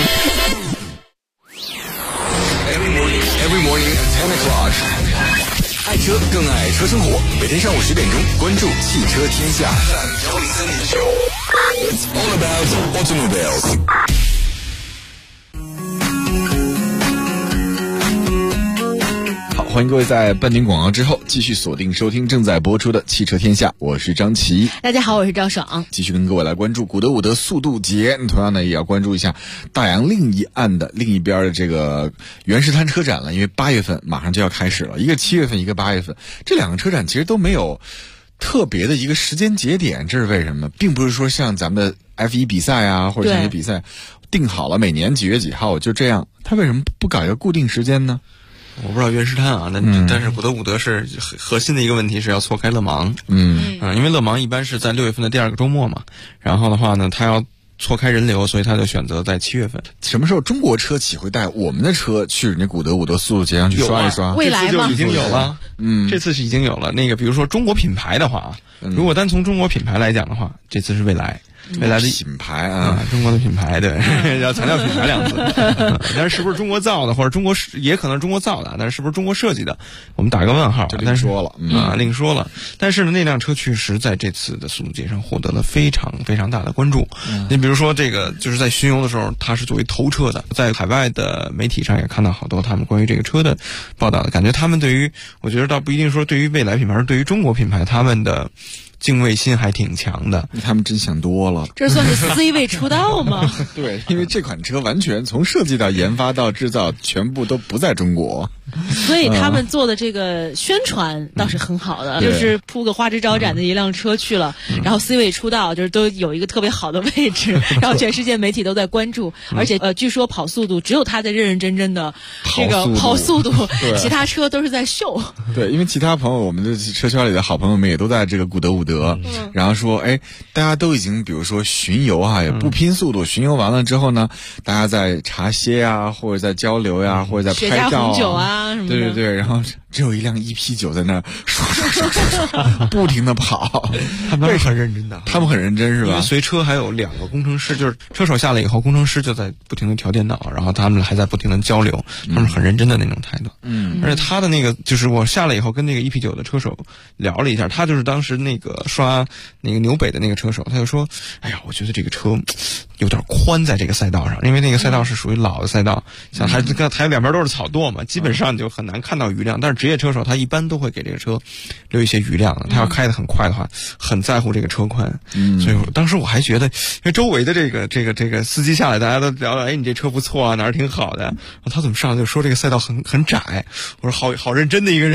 Every morning at 10 o'clock， 爱车更爱车生活。每天上午10点钟，关注汽车天下。It's all about automobiles。 好，欢迎各位在半点广告之后继续锁定收听正在播出的汽车天下，我是张琪。 大家好，我是赵爽。 继续跟各位来关注古德伍德速度节，同样呢也要关注一下大洋另一岸的另一边的这个原石滩车展了，因为8月份马上就要开始了，一个7月份，一个8月份，这两个车展其实都没有特别的一个时间节点，这是为什么呢？并不是说像咱们的 F1 比赛啊或者这些比赛定好了每年几月几号就这样，他为什么不搞一个固定时间呢？ 我不知道原石滩啊，但是古德伍德是核心的一个问题是要错开勒芒，因为勒芒一般是在6月份的第2个周末嘛，然后的话呢，他要错开人流，所以他就选择在7月份。 什么时候中国车企会带我们的车去人家古德伍德速度节上去刷一刷？ 未来嘛， 已经有了，这次是已经有了。那个比如说中国品牌的话，如果单从中国品牌来讲的话，这次是未来。未来的品牌啊， 中国的品牌，对，要强调品牌2字。但是不是中国造的，或者中国也可能是中国造的，但是不是中国设计的，我们打个问号。 就另说了另说了。但是呢，那辆车确实在这次的速度节上获得了非常非常大的关注。你比如说这个，就是在巡游的时候，它是作为头车的，在海外的媒体上也看到好多他们关于这个车的报道的，感觉他们对于，我觉得倒不一定说对于未来品牌，而对于中国品牌他们的敬畏心还挺强的。 他们真想多了， 这算是 C 位出道吗？ 对，因为这款车完全从设计到研发到制造，全部都不在中国， 所以他们做的这个宣传倒是很好的，就是铺个花枝招展的一辆车去了，然后 C 位出道，就是都有一个特别好的位置，然后全世界媒体都在关注，而且据说跑速度只有他在认认真真的这个跑速度，其他车都是在秀。 对，因为其他朋友，我们的车圈里的好朋友们也都在这个古德伍德，然后说，哎，大家都已经比如说巡游啊，也不拼速度，巡游完了之后呢，大家在茶歇啊，或者在交流呀，或者在拍照红酒啊什么的。 对对对，然后只有一辆 EP9 在那儿刷不停的跑， 他们很认真的， 他们很认真是吧？ 因为随车还有2个工程师，就是车手下来以后，工程师就在不停的调电脑，然后他们还在不停的交流，他们很认真的那种态度。而且他的那个就是我下来以后跟那个 EP9 的车手聊了一下，他就是当时那个刷那个纽北的那个车手，他就说，哎呀，我觉得这个车有点宽在这个赛道上，因为那个赛道是属于老的赛道，像还有两边都是草垛嘛，基本上就很难看到余量。但是职业车手他一般都会给这个车留一些余量的，他要开得很快的话，很在乎这个车宽。所以当时我还觉得，因为周围的这个司机下来，大家都聊聊，哎，你这车不错啊，哪儿挺好的。他怎么上来就说这个赛道很窄？我说好认真的一个人。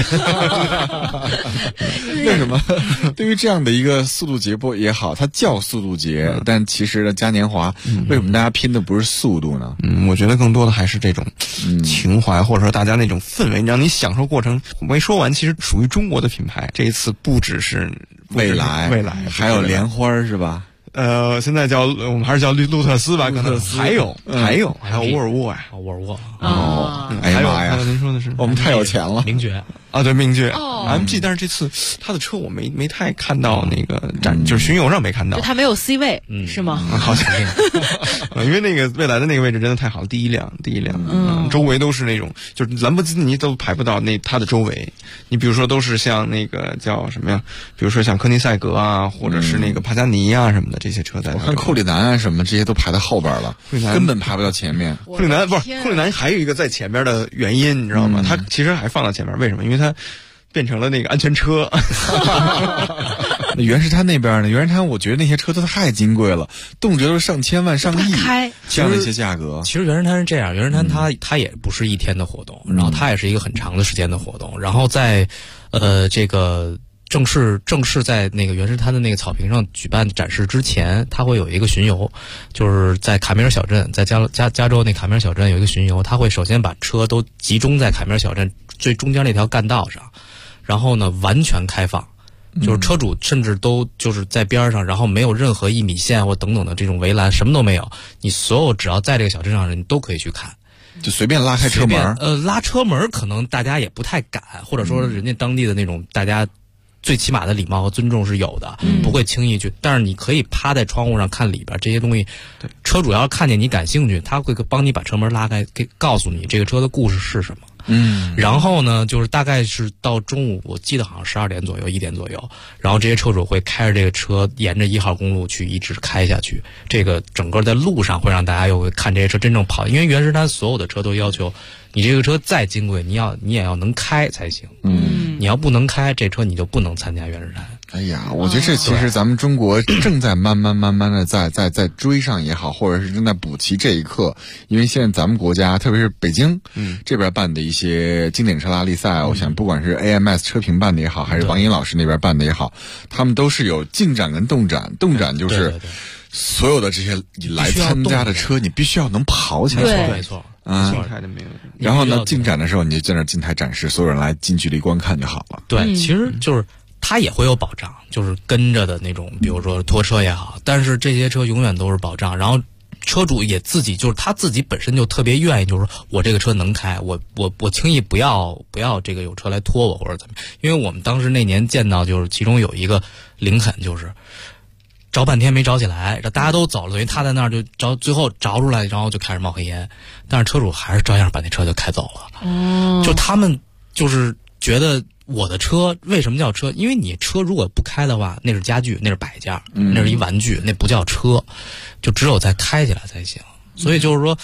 为什么？对于这样的一个速度节也好，它叫速度节，但其实呢，嘉年华为什么大家拼的不是速度呢？ 我觉得更多的还是这种情怀，或者说大家那种氛围，让你享受过程。我没说完，其实属于中国的品牌，这一次不只是未来，还有莲花是吧？ 现在我们还是叫路特斯吧，可能还有沃尔沃呀， 沃尔沃哎呀妈呀！ 您说的是我们太有钱了， 名爵啊，对，名爵 MG， 但是这次他的车我没太看到那个就是巡游上没看到， 他没有 C 位，是吗？ 好像因为那个未来的那个位置真的太好了，第一辆，周围都是那种就是兰博基尼都排不到他的周围，你比如说都是像那个叫什么呀？比如说像科尼赛格啊，或者是那个帕加尼啊什么的这些车在。 我看库里南啊什么这些都排在后边了，根本排不到前面。 库里南还有一个在前边的原因，你知道吗？他其实还放到前面，为什么？因为他变成了那个安全车。 那原石滩那边呢？原石滩我觉得那些车都太金贵了，动辄都是上千万上亿这样的一些价格。 其实原石滩是这样，原石滩它也不是一天的活动，然后它也是一个很长的时间的活动，然后在这个正式在那个原石滩的那个草坪上举办展示之前，它会有一个巡游，就是在卡米尔小镇，在加州那卡米尔小镇有一个巡游，它会首先把车都集中在卡米尔小镇最中间那条干道上，然后呢完全开放，就是车主甚至都就是在边上，然后没有任何1米线或等等的这种围栏，什么都没有，你所有只要在这个小镇上的人都可以去看。 就随便拉开车门， 拉车门可能大家也不太敢，或者说人家当地的那种大家最起码的礼貌和尊重是有的，不会轻易去。但是你可以趴在窗户上看里边这些东西，车主要看见你感兴趣，他会帮你把车门拉开，告诉你这个车的故事是什么。然后呢，就是大概是到中午，我记得好像12点左右、1点左右，然后这些车主会开着这个车沿着1号公路去一直开下去。这个整个在路上会让大家又会看这些车真正跑，因为原石滩所有的车都要求你这个车再金贵，你也要能开才行。你要不能开这车，你就不能参加原石滩。 哎呀，我觉得这其实咱们中国正在慢慢的在追上也好，或者是正在补齐这一刻。因为现在咱们国家，特别是北京这边办的一些经典车拉力赛，我想不管是 AMS 车评办的也好，还是王英老师那边办的也好，他们都是有进展跟动展。动展就是所有的这些你来参加的车，你必须要能跑起来。 没错。 然后呢，进展的时候你就在那进台展示，所有人来近距离观看就好了。 对，其实就是它也会有保障，就是跟着的那种，比如说拖车也好，但是这些车永远都是保障。然后车主也自己就是他自己本身就特别愿意，就是说我这个车能开，我轻易不要这个有车来拖我或者怎么样。因为我们当时那年见到就是其中有一个林肯就是找半天没找起来，大家都走了，所以他在那儿就最后找出来，然后就开始冒黑烟，但是车主还是照样把那车就开走了。就他们就是觉得我的车为什么叫车？因为你车如果不开的话，那是家具，那是摆件，那是一玩具，那不叫车，就只有再开起来才行。所以就是说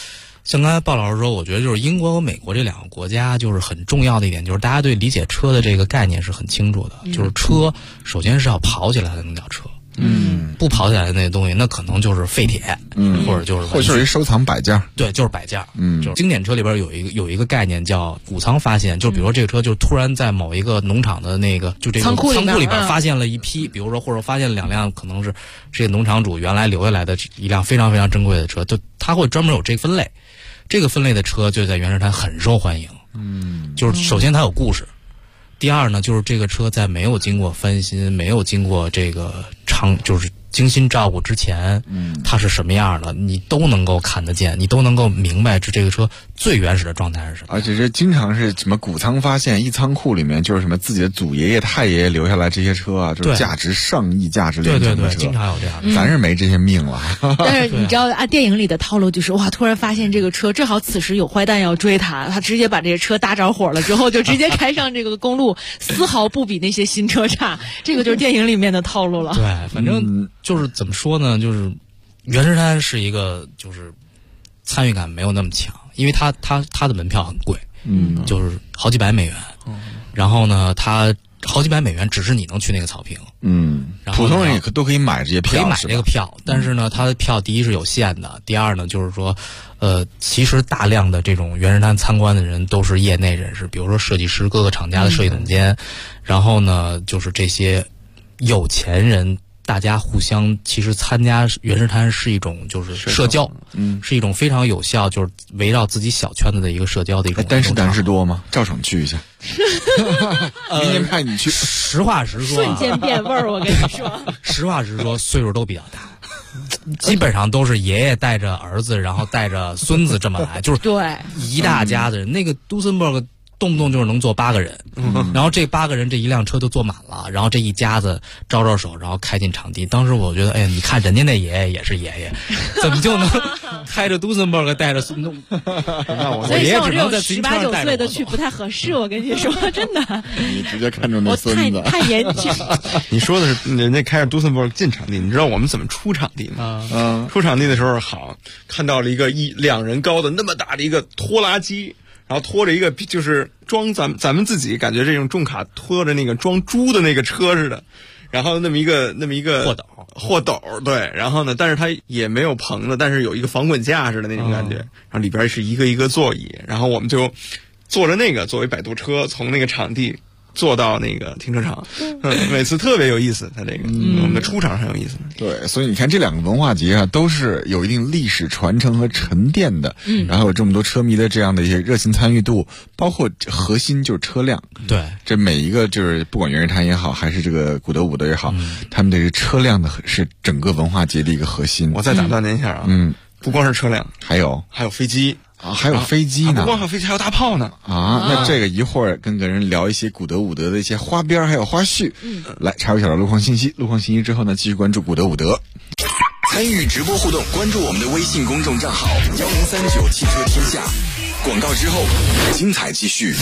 像刚才鲍老师说，我觉得就是英国和美国这两个国家，就是很重要的一点，就是大家对理解车的这个概念是很清楚的，就是车首先是要跑起来的那叫车。不跑起来的那些东西，那可能就是废铁，或者就是一收藏摆件， 对，就是摆件，就是经典车里边有一个概念叫谷仓发现，就比如说这个车就突然在某一个农场的那个就这个仓库里边发现了一批，比如说或者发现2辆可能是这个农场主原来留下来的一辆非常非常珍贵的车，就他会专门有这个分类，这个分类的车就在原石滩很受欢迎，就是首先它有故事。第二呢，就是这个车在没有经过翻新、没有经过这个就是精心照顾之前，它是什么样的，你都能够看得见，你都能够明白这个车最原始的状态是什么。 而且这经常是什么谷仓发现，一仓库里面就是什么自己的祖爷爷、太爷爷留下来这些车啊，就是价值上亿、价值连城的车。 对，经常有这样的。 咱是没这些命了。 但是你知道啊，电影里的套路就是哇，突然发现这个车正好此时有坏蛋要追他直接把这个车搭着火了之后，就直接开上这个公路，丝毫不比那些新车差。这个就是电影里面的套路了。 对，反正就是怎么说呢，就是原石滩是一个就是参与感没有那么强，因为它的门票很贵，就是好几百美元，然后呢，它好几百美元只是你能去那个草坪，然后普通人也都可以买这些票， 可以买这个票，但是呢，它的票第一是有限的，第二呢，就是说，其实大量的这种原石滩参观的人都是业内人士，比如说设计师、各个厂家的设计总监，然后呢，就是这些有钱人。大家互相其实参加原石滩是一种就是社交，是一种非常有效，就是围绕自己小圈子的一个社交的一种。 单是多吗？赵省去一下，明年派你去。 实话实说， 瞬间变味儿，我跟你说。 实话实说，岁数都比较大，基本上都是爷爷带着儿子，然后带着孙子这么来，就是对一大家子人。那个杜森伯格。动不动就是能坐8个人，然后这8个人这一辆车就坐满了，然后这一家子招手，然后开进场地。当时我觉得，哎呀，你看人家那爷爷也是爷爷，怎么就能开着杜森伯格带着孙子？我爷爷只能在自行车上带着我。18、19岁的去不太合适，我跟你说，真的。 你直接看中那孙子， 太严谨。 你说的是人家开着杜森伯格进场地，你知道我们怎么出场地吗？出场地的时候好，看到了一个2人高的那么大的一个拖拉机。然后拖着一个就是装咱们自己感觉这种重卡拖着那个装猪的那个车似的，然后那么一个货斗对，然后呢，但是它也没有棚子，但是有一个防滚架似的那种感觉，然后里边是一个一个座椅，然后我们就坐着那个作为摆渡车从那个场地坐到那个停车场，每次特别有意思。它这个我们的出场很有意思。 对，所以你看这两个文化节啊，都是有一定历史传承和沉淀的。然后有这么多车迷的这样的一些热情参与度，包括核心就是车辆。 对， 这每一个就是不管原石滩也好，还是这个古德伍德也好，他们这个车辆的是整个文化节的一个核心。 我再打断您一下啊，不光是车辆， 还有飞机。 还有飞机呢， 不光还有飞机，还有大炮呢那这个一会儿跟个人聊一些古德伍德的一些花边还有花絮。来插入小的路况信息之后呢，继续关注古德伍德。 参与直播互动，关注我们的微信公众账号1039汽车天下。广告之后，精彩继续。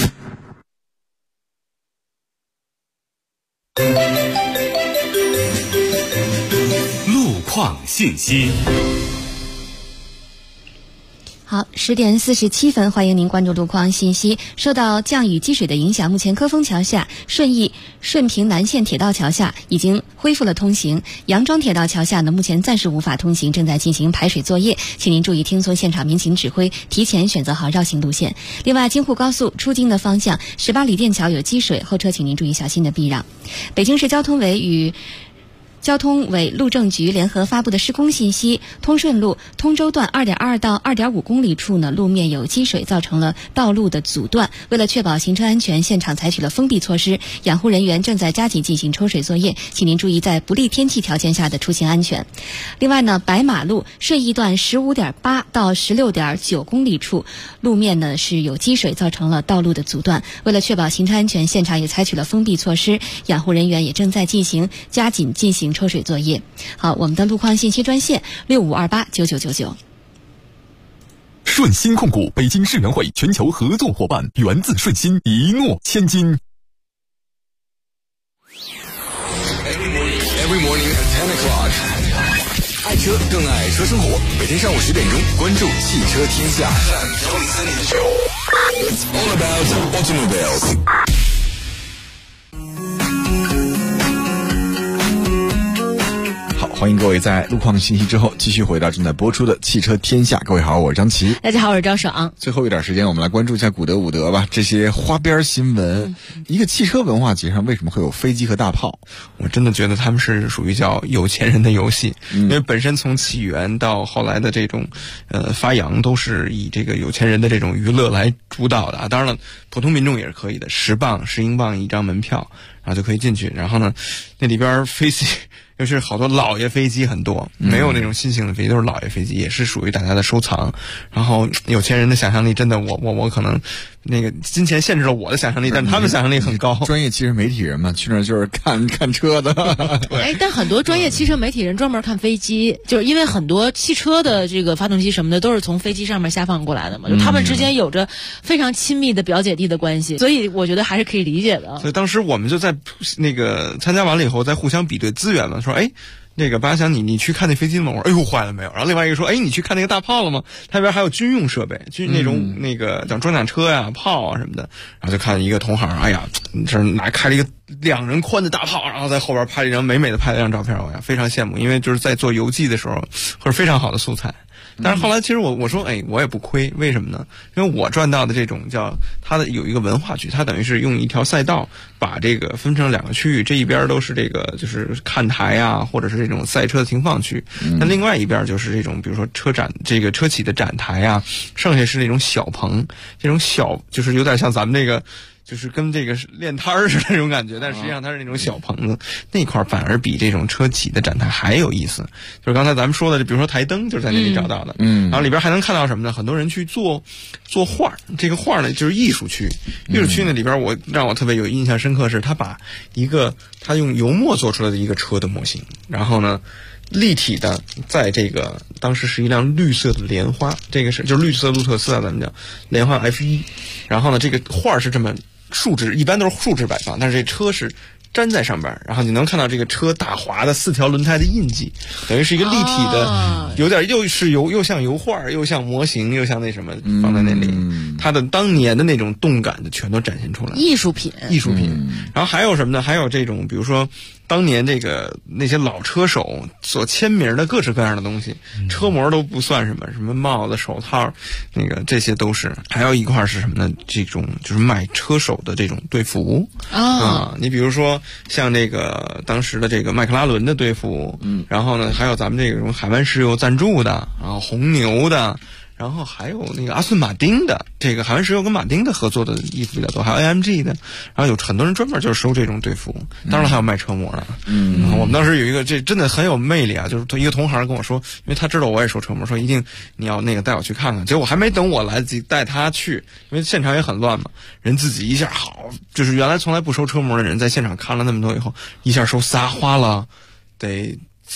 路况信息。 好，10点47分，欢迎您关注路况信息。受到降雨积水的影响，目前科丰桥下、顺平南线铁道桥下已经恢复了通行。杨庄铁道桥下呢，目前暂时无法通行，正在进行排水作业，请您注意听从现场民情指挥，提前选择好绕行路线。另外，京沪高速出京的方向18里店桥有积水，后车请您注意小心的避让。北京市交通委与交通委路政局联合发布的施工信息，通顺路通州段2.2到2.5公里处呢，路面有积水，造成了道路的阻断。为了确保行车安全，现场采取了封闭措施，养护人员正在加紧进行抽水作业，请您注意在不利天气条件下的出行安全。另外呢，白马路顺义段15.8到16.9公里处，路面呢是有积水，造成了道路的阻断。为了确保行车安全，现场也采取了封闭措施，养护人员也正在加紧进行抽水作业。好，我们的路况信息专线65289999。 顺鑫控股北京世园会全球合作伙伴，源自顺鑫，一诺千金。 Every morning at 10 o'clock， 爱车更爱车生活，每天上午10点钟，关注汽车天下。It's all about automobiles。 欢迎各位在路况信息之后继续回到正在播出的汽车天下。各位好，我是张琪。 大家好，我是赵爽。 最后一点时间，我们来关注一下古德伍德吧。这些花边新闻，一个汽车文化节上为什么会有飞机和大炮？ 我真的觉得他们是属于叫有钱人的游戏，因为本身从起源到后来的这种发扬，都是以这个有钱人的这种娱乐来主导的啊。当然了，普通民众也是可以的，10英镑一张门票，然后就可以进去。然后呢，那里边飞机。就是好多老爷飞机很多，没有那种新型的飞机，都是老爷飞机，也是属于大家的收藏。然后有钱人的想象力真的，我可能那个金钱限制了我的想象力，但他们想象力很高。 专业汽车媒体人嘛，去那儿就是看车的。 哎，但很多专业汽车媒体人专门看飞机，就是因为很多汽车的这个发动机什么的都是从飞机上面下放过来的嘛，就他们之间有着非常亲密的表姐弟的关系，所以我觉得还是可以理解的。 所以当时我们就在那个参加完了以后，再互相比对资源嘛，说哎。那个八祥，你去看那飞机了吗？我说哎呦坏了没有。然后另外一个说哎你去看那个大炮了吗？它那边还有军用设备，那种那个像装甲车呀、炮啊什么的。然后就看一个同行，哎呀，这开了一个2人宽的大炮，然后在后边拍了一张美美的拍了一张照片，我呀非常羡慕，因为就是在做游记的时候会是非常好的素材。但是后来其实我说哎我也不亏，为什么呢？因为我赚到的这种叫它的有一个文化局，它等于是用一条赛道把这个分成2个区域，这一边都是这个就是看台啊，或者是这种赛车的停放区，那另外一边就是这种比如说车展这个车企的展台啊，剩下是那种小棚，这种小就是有点像咱们这个。就是跟这个练摊儿似的那种感觉，但实际上它是那种小棚子，那块反而比这种车企的展台还有意思。就是刚才咱们说的，比如说台灯，就是在那里找到的。然后里边还能看到什么呢？很多人去做画，这个画呢就是艺术区。艺术区呢里边让我特别有印象深刻是，他用油墨做出来的一个车的模型，然后呢。立体的，在这个当时是一辆绿色的莲花，这个就是绿色路特斯啊，咱们讲莲花 F1。然后呢，这个画是这么竖直，一般都是竖直摆放，但是这车是粘在上边，然后你能看到这个车打滑的4条轮胎的印记，等于是一个立体的，有点又像油画，又像模型，又像那什么放在那里，它的当年的那种动感的全都展现出来， 艺术品。 然后还有什么呢？还有这种，比如说。当年那些老车手所签名的各式各样的东西，车模都不算什么帽子、手套，这些都是。还有一块是什么呢？这种就是卖车手的这种队服啊。你比如说像这个当时的这个麦克拉伦的队服，然后呢还有咱们这个什么海湾石油赞助的，然后红牛的。然后还有那个阿斯顿马丁的，这个海湾石油跟马丁的合作的衣服比较多，还有 AMG 的，然后有很多人专门就是收这种队服，当然还有卖车模的。然后我们当时有一个这真的很有魅力啊，就是一个同行跟我说，因为他知道我也收车模，说一定你要带我去看看。结果我还没等我来得及带他去，因为现场也很乱嘛，人自己一下就是原来从来不收车模的人，在现场看了那么多以后，一下收花了得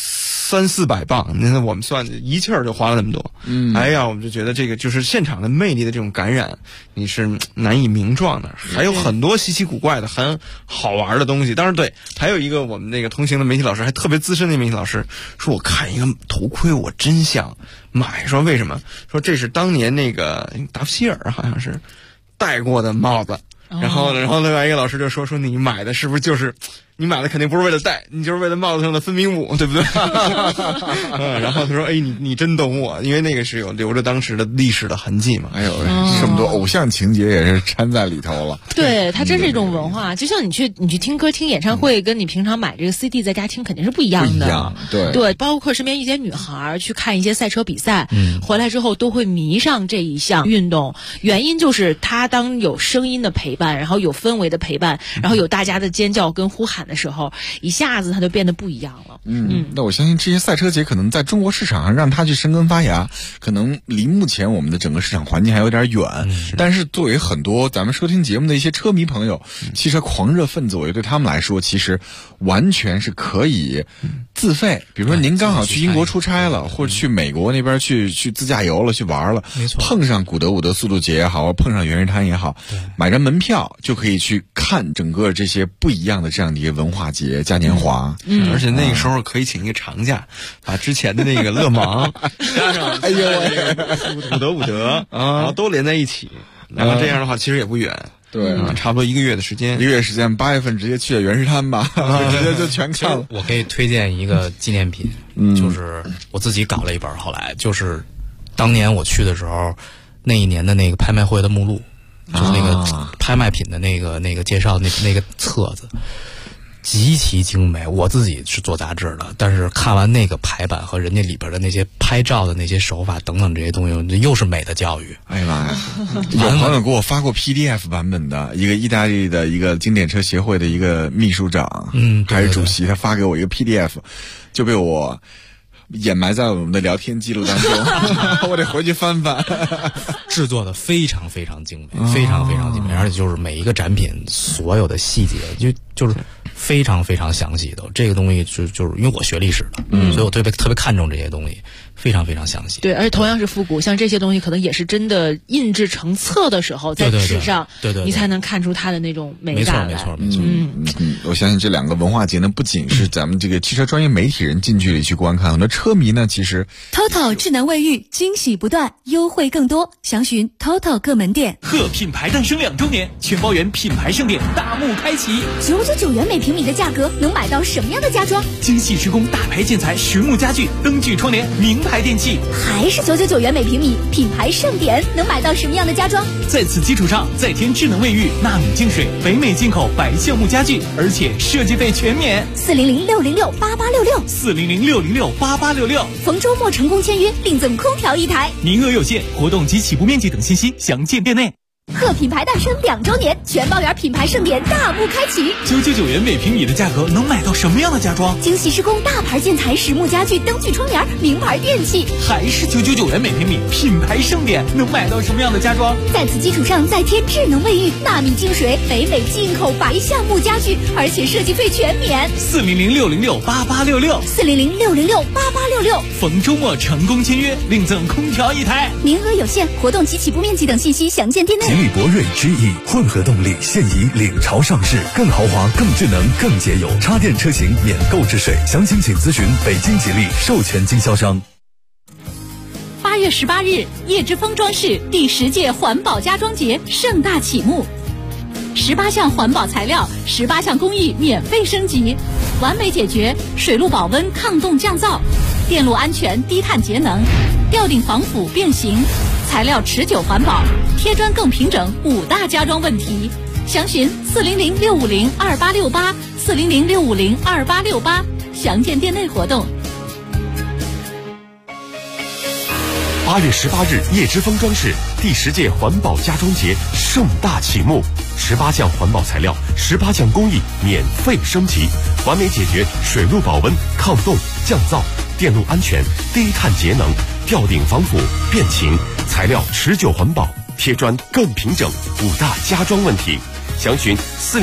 300-400磅，你看我们算一气儿就花了那么多。哎呀，我们就觉得这个就是现场的魅力的这种感染，你是难以名状的。还有很多稀奇古怪的、很好玩的东西。当然，对，还有一个我们那个同行的媒体老师，还特别资深的媒体老师说，我看一个头盔，我真想买。说为什么？说这是当年那个达芙希尔好像是戴过的帽子。然后另外一个老师就说你买的是不是就是你买的肯定不是为了戴，你就是为了帽子上的分明舞，对不对？然后他说：“哎，你真懂我，因为那个是有留着当时的历史的痕迹嘛。” 哎呦，这么多偶像情节也是掺在里头了。 对，它真是一种文化，就像你去听歌、听演唱会，跟你平常买这个 CD 在家听肯定是不一样的。对，包括身边一些女孩去看一些赛车比赛，回来之后都会迷上这一项运动。原因就是它当有声音的陪伴，然后有氛围的陪伴，然后有大家的尖叫跟呼喊的时候，一下子它就变得不一样了。 那我相信这些赛车节可能在中国市场上让它去生根发芽，可能离目前我们的整个市场环境还有点远。但是作为很多咱们收听节目的一些车迷朋友、汽车狂热分子，我觉得对他们来说，其实完全是可以自自费。比如说您刚好去英国出差了，或者去美国那边去自驾游了，去玩了， 没错， 碰上古德伍德速度节也好，碰上原始滩也好，买张门票就可以去看整个这些不一样的这样的一个文化节嘉年华。 而且那个时候可以请一个长假，把之前的那个勒芒加上哎呦古德伍德然后都连在一起，然后这样的话其实也不远。 对， 差不多1个月的时间， 1个月时间，8月份直接去了原始滩吧，直接就全看了。 我可以推荐一个纪念品，就是我自己搞了一本，后来就是当年我去的时候，那一年的那个拍卖会的目录，就是那个拍卖品的那个介绍那个册子。极其精美，我自己是做杂志的，但是看完那个排版和人家里边的那些拍照的那些手法等等这些东西，又是美的教育。 哎呀妈呀！有朋友给我发过 PDF 版本的一个意大利的一个经典车协会的一个秘书长，还是主席，他发给我一个 PDF， 就被我掩埋在我们的聊天记录当中，我得回去翻翻。 制作的非常非常精美，非常非常精美，而且就是每一个展品所有的细节就是非常非常详细的。这个东西就是因为我学历史的，所以我特别看重这些东西，非常非常详细。 对，而且同样是复古，像这些东西可能也是真的印制成册的时候，在纸上， 对， 你才能看出它的那种美感来。 没错。 我相信这两个文化节呢，不仅是咱们这个汽车专业媒体人近距离去观看，很多车迷呢，其实 TOTO 智能卫浴惊喜不断，优惠更多，详询 TOTO 各门店。 贺品牌诞生2周年，全包圆品牌盛典大幕开启 ，999元每平米的价格能买到什么样的家装？ 精细施工大牌建材、实木家具、灯具窗帘、名牌电器， 还是999元每平米，品牌盛典能买到什么样的家装？ 在此基础上再添智能卫浴、纳米净水、北美进口白橡木家具，而且设计费全免。 400-606-8866，400-606-8866，逢周末成功签约另赠空调1台， 名额有限，活动及起步面积等信息详见店内。 贺品牌诞生2周年，全包圆品牌盛典大幕开启 ，999元每平米的价格能买到什么样的家装？ 精细施工大牌建材、实木家具、灯具窗帘、名牌电器， 还是999元每平米，品牌盛典能买到什么样的家装？ 在此基础上再添智能卫浴、纳米净水、北美进口白橡木家具，而且设计费全免。 400-606-8866，400-606-8866，逢周末成功签约另赠空调1台， 名额有限，活动及起步面积等信息详见店内。 吉利博瑞之翼混合动力现已领潮上市，更豪华、更智能、更节油，插电车型免购置税，详情请咨询北京吉利授权经销商。 8月18日，叶之峰装饰第10届环保家装节盛大启幕，18项环保材料、18项工艺免费升级，完美解决水路保温、抗冻降噪、电路安全、低碳节能、吊顶防腐变形、材料持久环保、贴砖更平整5大家装问题，详询400-650-2868，400-650-2868，详见店内活动。 8月18日，叶之峰装饰第10届环保家装节盛大启幕，18项环保材料、18项工艺免费升级，完美解决水路保温、抗冻、降噪、电路安全、低碳节能、吊顶防腐、变形、材料持久环保、贴砖更平整5大家装问题，详询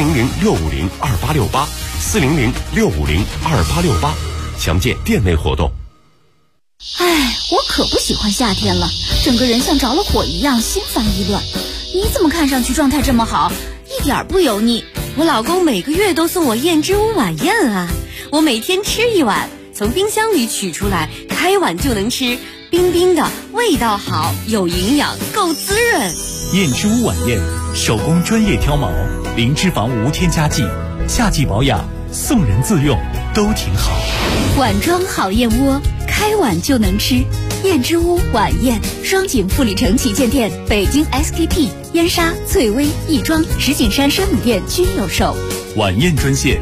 400-650-2868，400-650-2868，详见店内活动。 哎，我可不喜欢夏天了，整个人像着了火一样，心烦意乱。你怎么看上去状态这么好，一点不油腻？ 我老公每个月都送我燕之屋晚宴啊，我每天吃1碗，从冰箱里取出来，开碗就能吃，冰冰的，味道好，有营养，够滋润。 燕之屋晚宴，手工专业挑毛，零脂肪无添加剂，夏季保养，送人自用都挺好。 碗装好燕窝，开碗就能吃。燕之屋晚宴，双井富里城旗舰店、北京 SKP、燕莎、翠微、亦庄、石景山山姆店均有售。 晚宴专线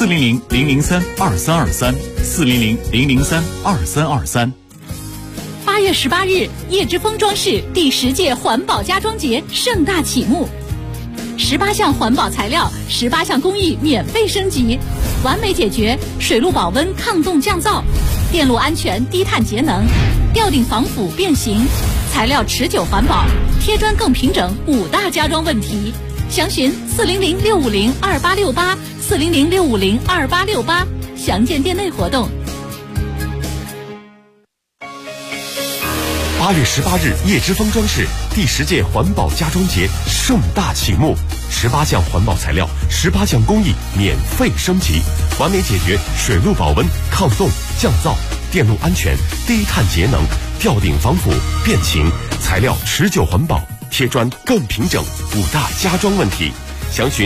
400-003-2323，400-003-2323。 8月18日，叶之峰装饰第10届环保家装节盛大启幕，18项环保材料、18项工艺免费升级，完美解决水路保温、抗冻降噪、电路安全、低碳节能、吊顶防腐变形、材料持久环保、贴砖更平整5大家装问题，详询400-650-2868，400-650-2868，详见店内活动。 8月18日，叶之峰装饰第10届环保家装节盛大启幕，18项环保材料，18项工艺免费升级，完美解决水路保温、抗冻、降噪、电路安全、低碳节能、吊顶防腐、变形、材料持久环保、贴砖更平整5大家装问题。详询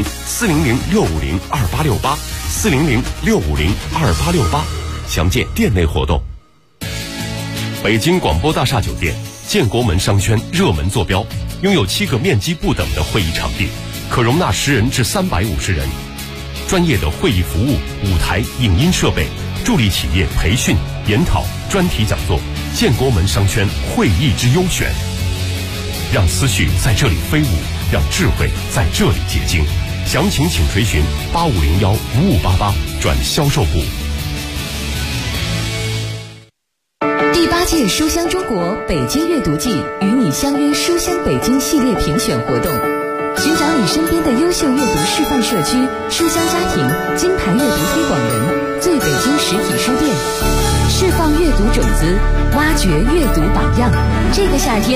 400-650-2868，400-650-2868，详见店内活动。北京广播大厦酒店建国门商圈热门坐标，拥有7个面积不等的会议场地，可容纳10人至350人，专业的会议服务、舞台、影音设备，助力企业培训、研讨、专题讲座。建国门商圈会议之优选，让思绪在这里飞舞，让智慧在这里结晶。详情请垂询8501-5588转销售部。 第8届书香中国北京阅读季与你相约书香北京系列评选活动，寻找你身边的优秀阅读示范社区、书香家庭、金牌阅读推广人、最北京实体书店，释放阅读种子，挖掘阅读榜样。这个夏天